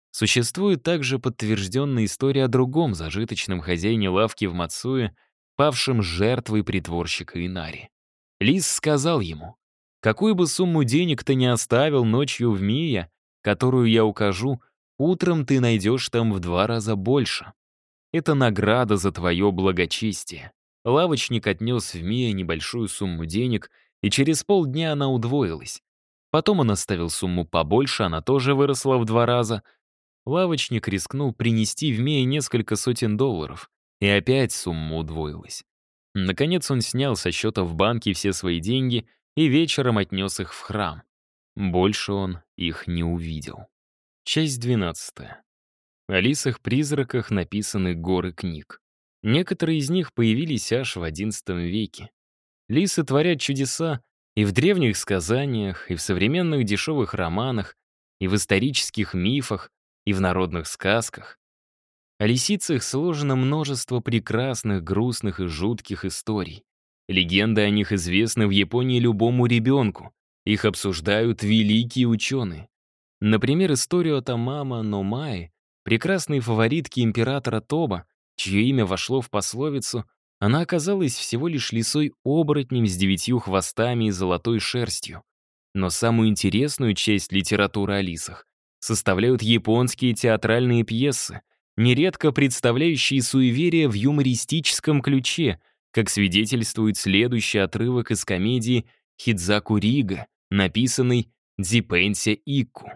Существует также подтвержденная история о другом зажиточном хозяине лавки в Мацуе, павшем жертвой притворщика Инари. Лис сказал ему: «Какую бы сумму денег ты ни оставил ночью в Мия, которую я укажу, утром ты найдешь там в 2 раза больше. Это награда за твое благочестие». Лавочник отнес в Мия небольшую сумму денег, и через полдня она удвоилась. Потом он оставил сумму побольше, она тоже выросла в 2 раза. Лавочник рискнул принести в Мия несколько сотен долларов, и опять сумма удвоилась. Наконец он снял со счета в банке все свои деньги и вечером отнес их в храм. Больше он их не увидел. Часть 12. О лисах-призраках написаны горы книг. Некоторые из них появились аж в XI веке. Лисы творят чудеса и в древних сказаниях, и в современных дешевых романах, и в исторических мифах, и в народных сказках. О лисицах сложено множество прекрасных, грустных и жутких историй. Легенды о них известны в Японии любому ребенку. Их обсуждают великие ученые. Например, историю о Тамама но Mae, прекрасной фаворитке императора Тоба, чье имя вошло в пословицу, она оказалась всего лишь лисой-оборотнем с 9 хвостами и золотой шерстью. Но самую интересную часть литературы о лисах составляют японские театральные пьесы, нередко представляющие суеверия в юмористическом ключе, как свидетельствует следующий отрывок из комедии «Хидзаку Рига», написанный Дзипенся Икку.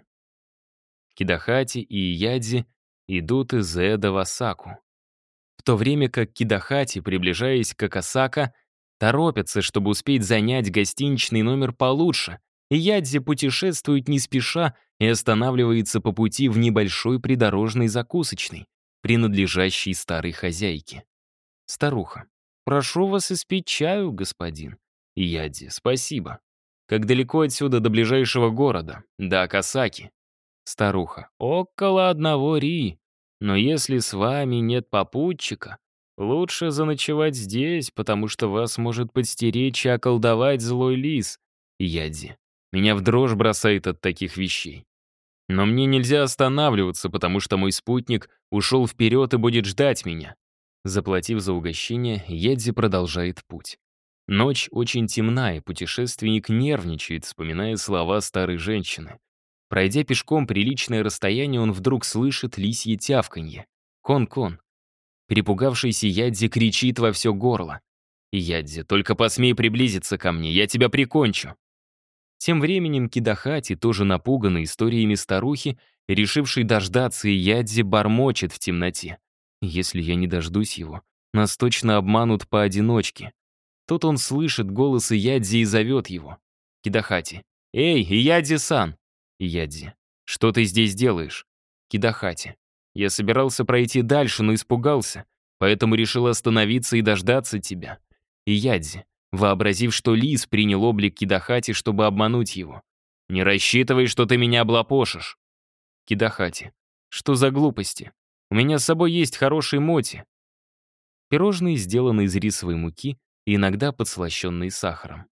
Кидахати и Ияди идут из Эдо в Осаку. В то время как Кидахати, приближаясь к Акасака, торопятся, чтобы успеть занять гостиничный номер получше, и Ядзи путешествует не спеша и останавливается по пути в небольшой придорожной закусочной, принадлежащей старой хозяйке. Старуха: «Прошу вас испить чаю, господин». Ядзи: «Спасибо. Как далеко отсюда до ближайшего города, до Акасаки?» Старуха: «Около 1 ри. Но если с вами нет попутчика, лучше заночевать здесь, потому что вас может подстеречь и околдовать злой лис». Ядзи: «Меня в дрожь бросает от таких вещей. Но мне нельзя останавливаться, потому что мой спутник ушел вперед и будет ждать меня». Заплатив за угощение, Ядзи продолжает путь. Ночь очень темна, и путешественник нервничает, вспоминая слова старой женщины. Пройдя пешком приличное расстояние, он вдруг слышит лисье тявканье. Кон-кон. Перепугавшийся Ядзи кричит во все горло. «Ядзи, только посмей приблизиться ко мне, я тебя прикончу». Тем временем Кидахати, тоже напуганный историями старухи, решивший дождаться Ядзи, бормочет в темноте: «Если я не дождусь его, нас точно обманут поодиночке». Тут он слышит голос Ядзи и зовет его. Кидахати: «Эй, Ядзи-сан!» Ядзи: «Что ты здесь делаешь?» Кидахати: «Я собирался пройти дальше, но испугался, поэтому решил остановиться и дождаться тебя». Ядзи, вообразив, что лис принял облик Кидахати, чтобы обмануть его: «Не рассчитывай, что ты меня облапошишь». Кидахати: «Что за глупости? У меня с собой есть хороший моти». Пирожные сделаны из рисовой муки и иногда подслащенные сахаром.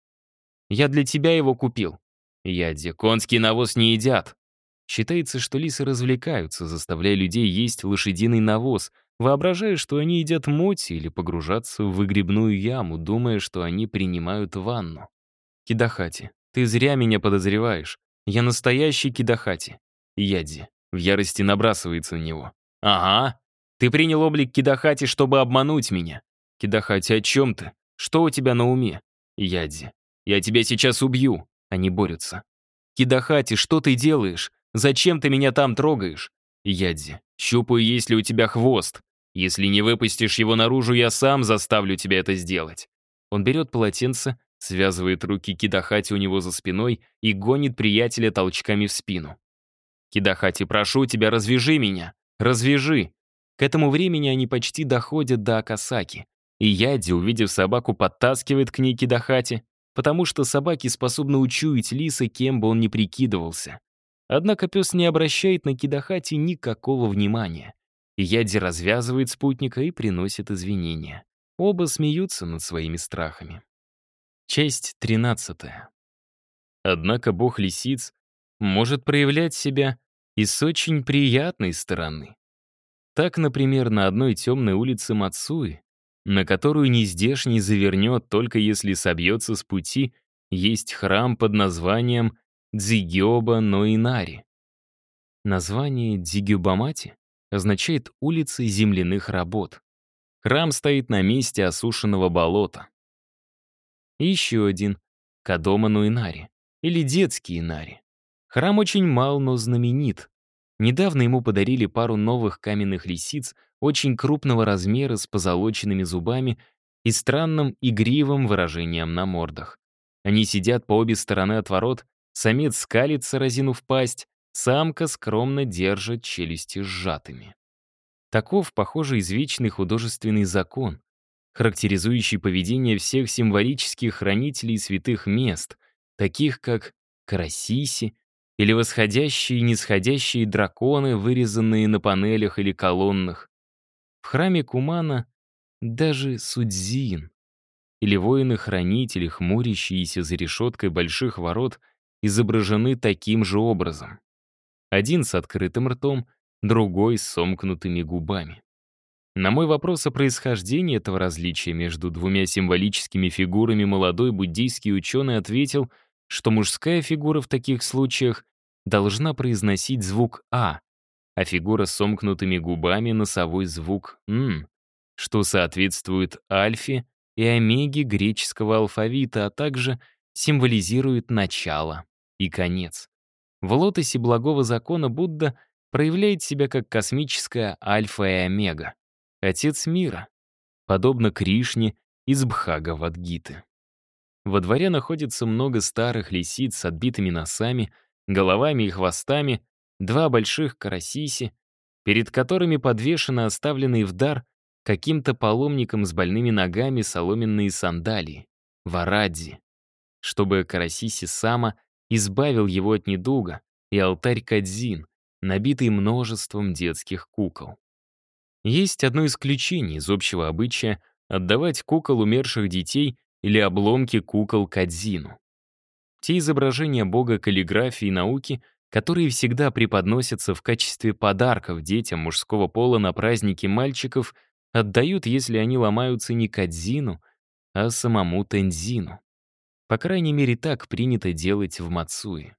«Я для тебя его купил». Ядзи: «Конский навоз не едят». Считается, что лисы развлекаются, заставляя людей есть лошадиный навоз, воображая, что они едят моти, или погружаться в выгребную яму, думая, что они принимают ванну. Кидахати: «Ты зря меня подозреваешь. Я настоящий Кидахати». Ядзи в ярости набрасывается на него: «Ага, ты принял облик Кидахати, чтобы обмануть меня». Кидахати: «О чем ты? Что у тебя на уме?» Ядзи: «Я тебя сейчас убью». Они борются. «Кидахати, что ты делаешь? Зачем ты меня там трогаешь?» Ядзи: «Щупаю, есть ли у тебя хвост. Если не выпустишь его наружу, я сам заставлю тебя это сделать». Он берет полотенце, связывает руки Кидахати у него за спиной и гонит приятеля толчками в спину. Кидахати: «Прошу тебя, развяжи меня! Развяжи!» К этому времени они почти доходят до Акасаки. И Ядзи, увидев собаку, подтаскивает к ней Кидахати, потому что собаки способны учуять лиса, кем бы он ни прикидывался. Однако пес не обращает на Кидахати никакого внимания. И Ядзи развязывает спутника и приносит извинения. Оба смеются над своими страхами. Часть 13. Однако бог лисиц может проявлять себя и с очень приятной стороны. Так, например, на одной темной улице Мацуи, на которую нездешний завернет, только если собьется с пути, есть храм под названием Дзигёба Ноинари. Название Дзигёбамати означает «улица земляных работ». Храм стоит на месте осушенного болота. И еще один — Кадома Ноинари, или детский Инари. Храм очень мал, но знаменит. Недавно ему подарили пару новых каменных лисиц очень крупного размера с позолоченными зубами и странным игривым выражением на мордах. Они сидят по обе стороны от ворот, самец скалится, разинув пасть, самка скромно держит челюсти сжатыми. Таков, похоже, извечный художественный закон, характеризующий поведение всех символических хранителей святых мест, таких как Карасиси или восходящие и нисходящие драконы, вырезанные на панелях или колоннах. В храме Кумана даже Судзин или воины-хранители, хмурящиеся за решеткой больших ворот, изображены таким же образом. Один с открытым ртом, другой с сомкнутыми губами. На мой вопрос о происхождении этого различия между двумя символическими фигурами молодой буддийский ученый ответил, что мужская фигура в таких случаях должна произносить звук а фигура с сомкнутыми губами — носовой звук «н», что соответствует альфе и омеге греческого алфавита, а также символизирует начало и конец. В лотосе благого закона Будда проявляет себя как космическая альфа и омега, отец мира, подобно Кришне из Бхагавад-гиты. Во дворе находится много старых лисиц с отбитыми носами, головами и хвостами, два больших карасиси, перед которыми подвешены оставленные в дар каким-то паломникам с больными ногами соломенные сандалии, варадзи, чтобы карасиси Сама избавил его от недуга, и алтарь Кадзин, набитый множеством детских кукол. Есть одно исключение из общего обычая отдавать кукол умерших детей или обломки кукол Кадзину. Те изображения бога каллиграфии и науки, которые всегда преподносятся в качестве подарков детям мужского пола на праздники мальчиков, отдают, если они ломаются не Кадзину, а самому Тензину. По крайней мере, так принято делать в Мацуи.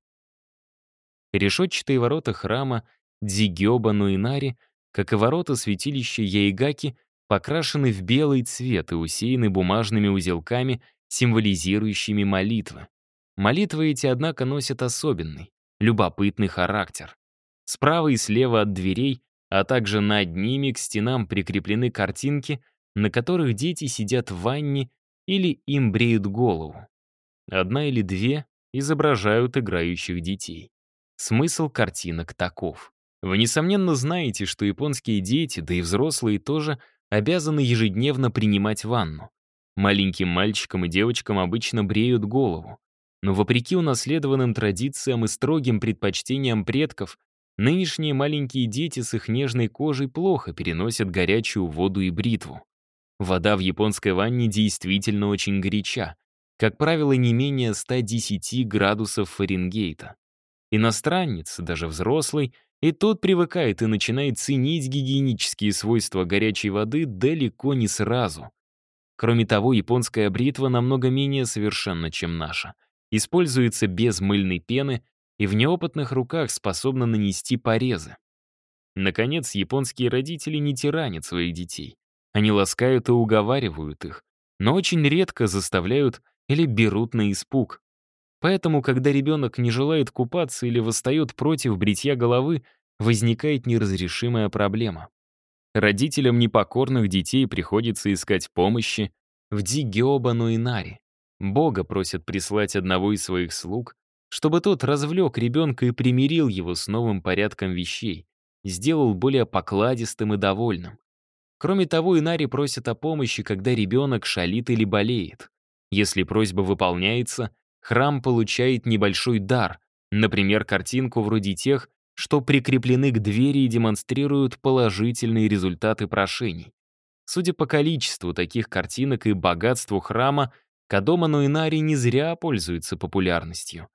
Решетчатые ворота храма Дзигёба Ноинари, как и ворота святилища Яигаки, покрашены в белый цвет и усеяны бумажными узелками, символизирующими молитвы. Молитвы эти, однако, носят особенный, любопытный характер. Справа и слева от дверей, а также над ними к стенам прикреплены картинки, на которых дети сидят в ванне или им бреют голову. Одна или две изображают играющих детей. Смысл картинок таков. Вы, несомненно, знаете, что японские дети, да и взрослые тоже, обязаны ежедневно принимать ванну. Маленьким мальчикам и девочкам обычно бреют голову. Но вопреки унаследованным традициям и строгим предпочтениям предков, нынешние маленькие дети с их нежной кожей плохо переносят горячую воду и бритву. Вода в японской ванне действительно очень горяча, как правило, не менее 110 градусов Фаренгейта. Иностранец, даже взрослый, и тот привыкает и начинает ценить гигиенические свойства горячей воды далеко не сразу. Кроме того, японская бритва намного менее совершенна, чем наша. Используется без мыльной пены и в неопытных руках способна нанести порезы. Наконец, японские родители не тиранят своих детей. Они ласкают и уговаривают их, но очень редко заставляют или берут на испуг. Поэтому, когда ребенок не желает купаться или восстает против бритья головы, возникает неразрешимая проблема. Родителям непокорных детей приходится искать помощи в Дзигёба Ноинари. Бога просят прислать одного из своих слуг, чтобы тот развлек ребенка и примирил его с новым порядком вещей, сделал более покладистым и довольным. Кроме того, Инари просят о помощи, когда ребенок шалит или болеет. Если просьба выполняется, храм получает небольшой дар, например, картинку вроде тех, что прикреплены к двери и демонстрируют положительные результаты прошений. Судя по количеству таких картинок и богатству храма, Кадома Ноинари не зря пользуется популярностью.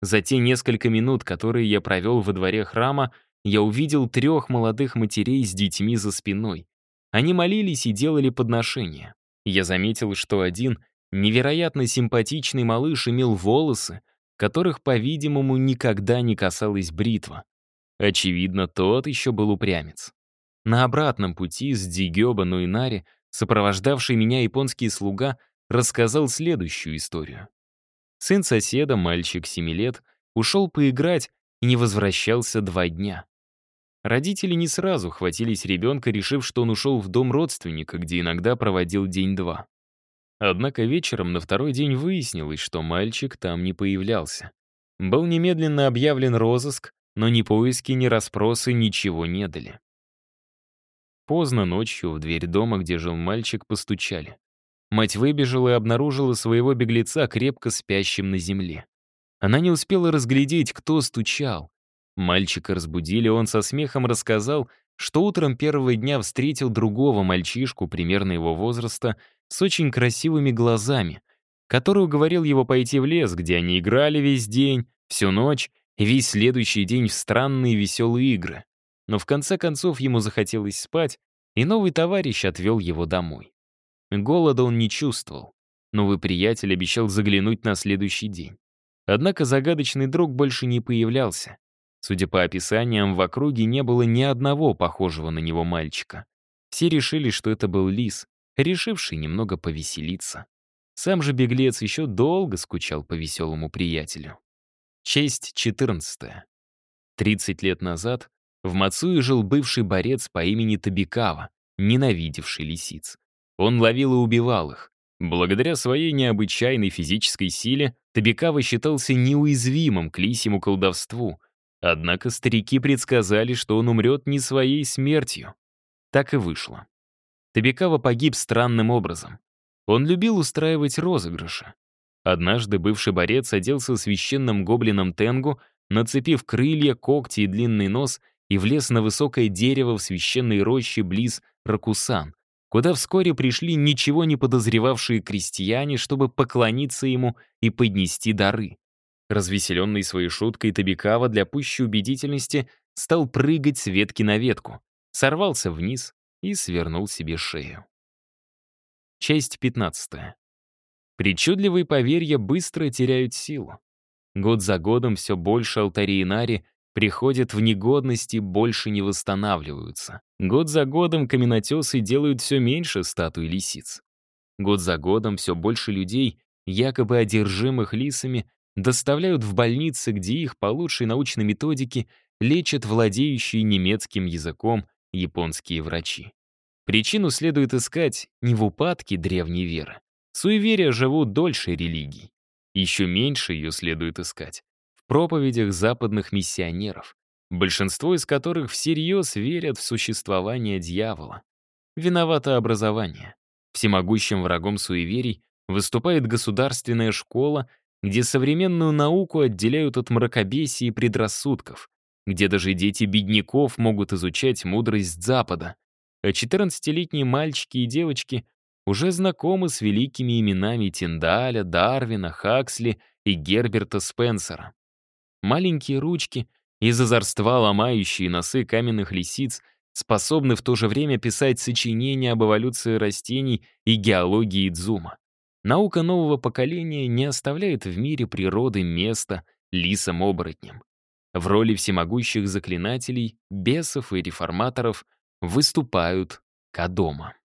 За те несколько минут, которые я провел во дворе храма, я увидел 3 молодых матерей с детьми за спиной. Они молились и делали подношения. Я заметил, что один невероятно симпатичный малыш имел волосы, которых, по-видимому, никогда не касалась бритва. Очевидно, тот еще был упрямец. На обратном пути с Дзигёба Нуинари, сопровождавший меня японский слуга, рассказал следующую историю. Сын соседа, мальчик 7 лет, ушел поиграть и не возвращался 2 дня. Родители не сразу хватились ребенка, решив, что он ушел в дом родственника, где иногда проводил день-два. Однако вечером на второй день выяснилось, что мальчик там не появлялся. Был немедленно объявлен розыск, но ни поиски, ни расспросы ничего не дали. Поздно ночью в дверь дома, где жил мальчик, постучали. Мать выбежала и обнаружила своего беглеца крепко спящим на земле. Она не успела разглядеть, кто стучал. Мальчика разбудили, он со смехом рассказал, что утром первого дня встретил другого мальчишку, примерно его возраста, с очень красивыми глазами, который уговорил его пойти в лес, где они играли весь день, всю ночь и весь следующий день в странные веселые игры. Но в конце концов ему захотелось спать, и новый товарищ отвел его домой. Голода он не чувствовал. Новый приятель обещал заглянуть на следующий день. Однако загадочный друг больше не появлялся. Судя по описаниям, в округе не было ни одного похожего на него мальчика. Все решили, что это был лис, решивший немного повеселиться. Сам же беглец еще долго скучал по веселому приятелю. Часть 14. 30 лет назад в Мацуе жил бывший борец по имени Табикава, ненавидевший лисиц. Он ловил и убивал их. Благодаря своей необычайной физической силе Табикава считался неуязвимым к лисьему колдовству. Однако старики предсказали, что он умрет не своей смертью. Так и вышло. Табикава погиб странным образом. Он любил устраивать розыгрыши. Однажды бывший борец оделся священным гоблином Тенгу, нацепив крылья, когти и длинный нос, и влез на высокое дерево в священной роще близ Ракусан, куда вскоре пришли ничего не подозревавшие крестьяне, чтобы поклониться ему и поднести дары. Развеселенный своей шуткой, Табикава для пущей убедительности стал прыгать с ветки на ветку, сорвался вниз и свернул себе шею. Часть 15. Причудливые поверья быстро теряют силу. Год за годом все больше алтарей Инари приходят в негодность и больше не восстанавливаются. Год за годом каменотесы делают все меньше статуй лисиц. Год за годом все больше людей, якобы одержимых лисами, доставляют в больницы, где их по лучшей научной методике лечат владеющие немецким языком японские врачи. Причину следует искать не в упадке древней веры. Суеверия живут дольше религий. Еще меньше ее следует искать в проповедях западных миссионеров, большинство из которых всерьез верят в существование дьявола. Виновато образование. Всемогущим врагом суеверий выступает государственная школа, где современную науку отделяют от мракобесия и предрассудков, где даже дети бедняков могут изучать мудрость Запада, а 14-летние мальчики и девочки уже знакомы с великими именами Тиндаля, Дарвина, Хаксли и Герберта Спенсера. Маленькие ручки, из озорства ломающие носы каменных лисиц, способны в то же время писать сочинения об эволюции растений и геологии Идзума. Наука нового поколения не оставляет в мире природы места лисам-оборотням. В роли всемогущих заклинателей, бесов и реформаторов выступают Кодома.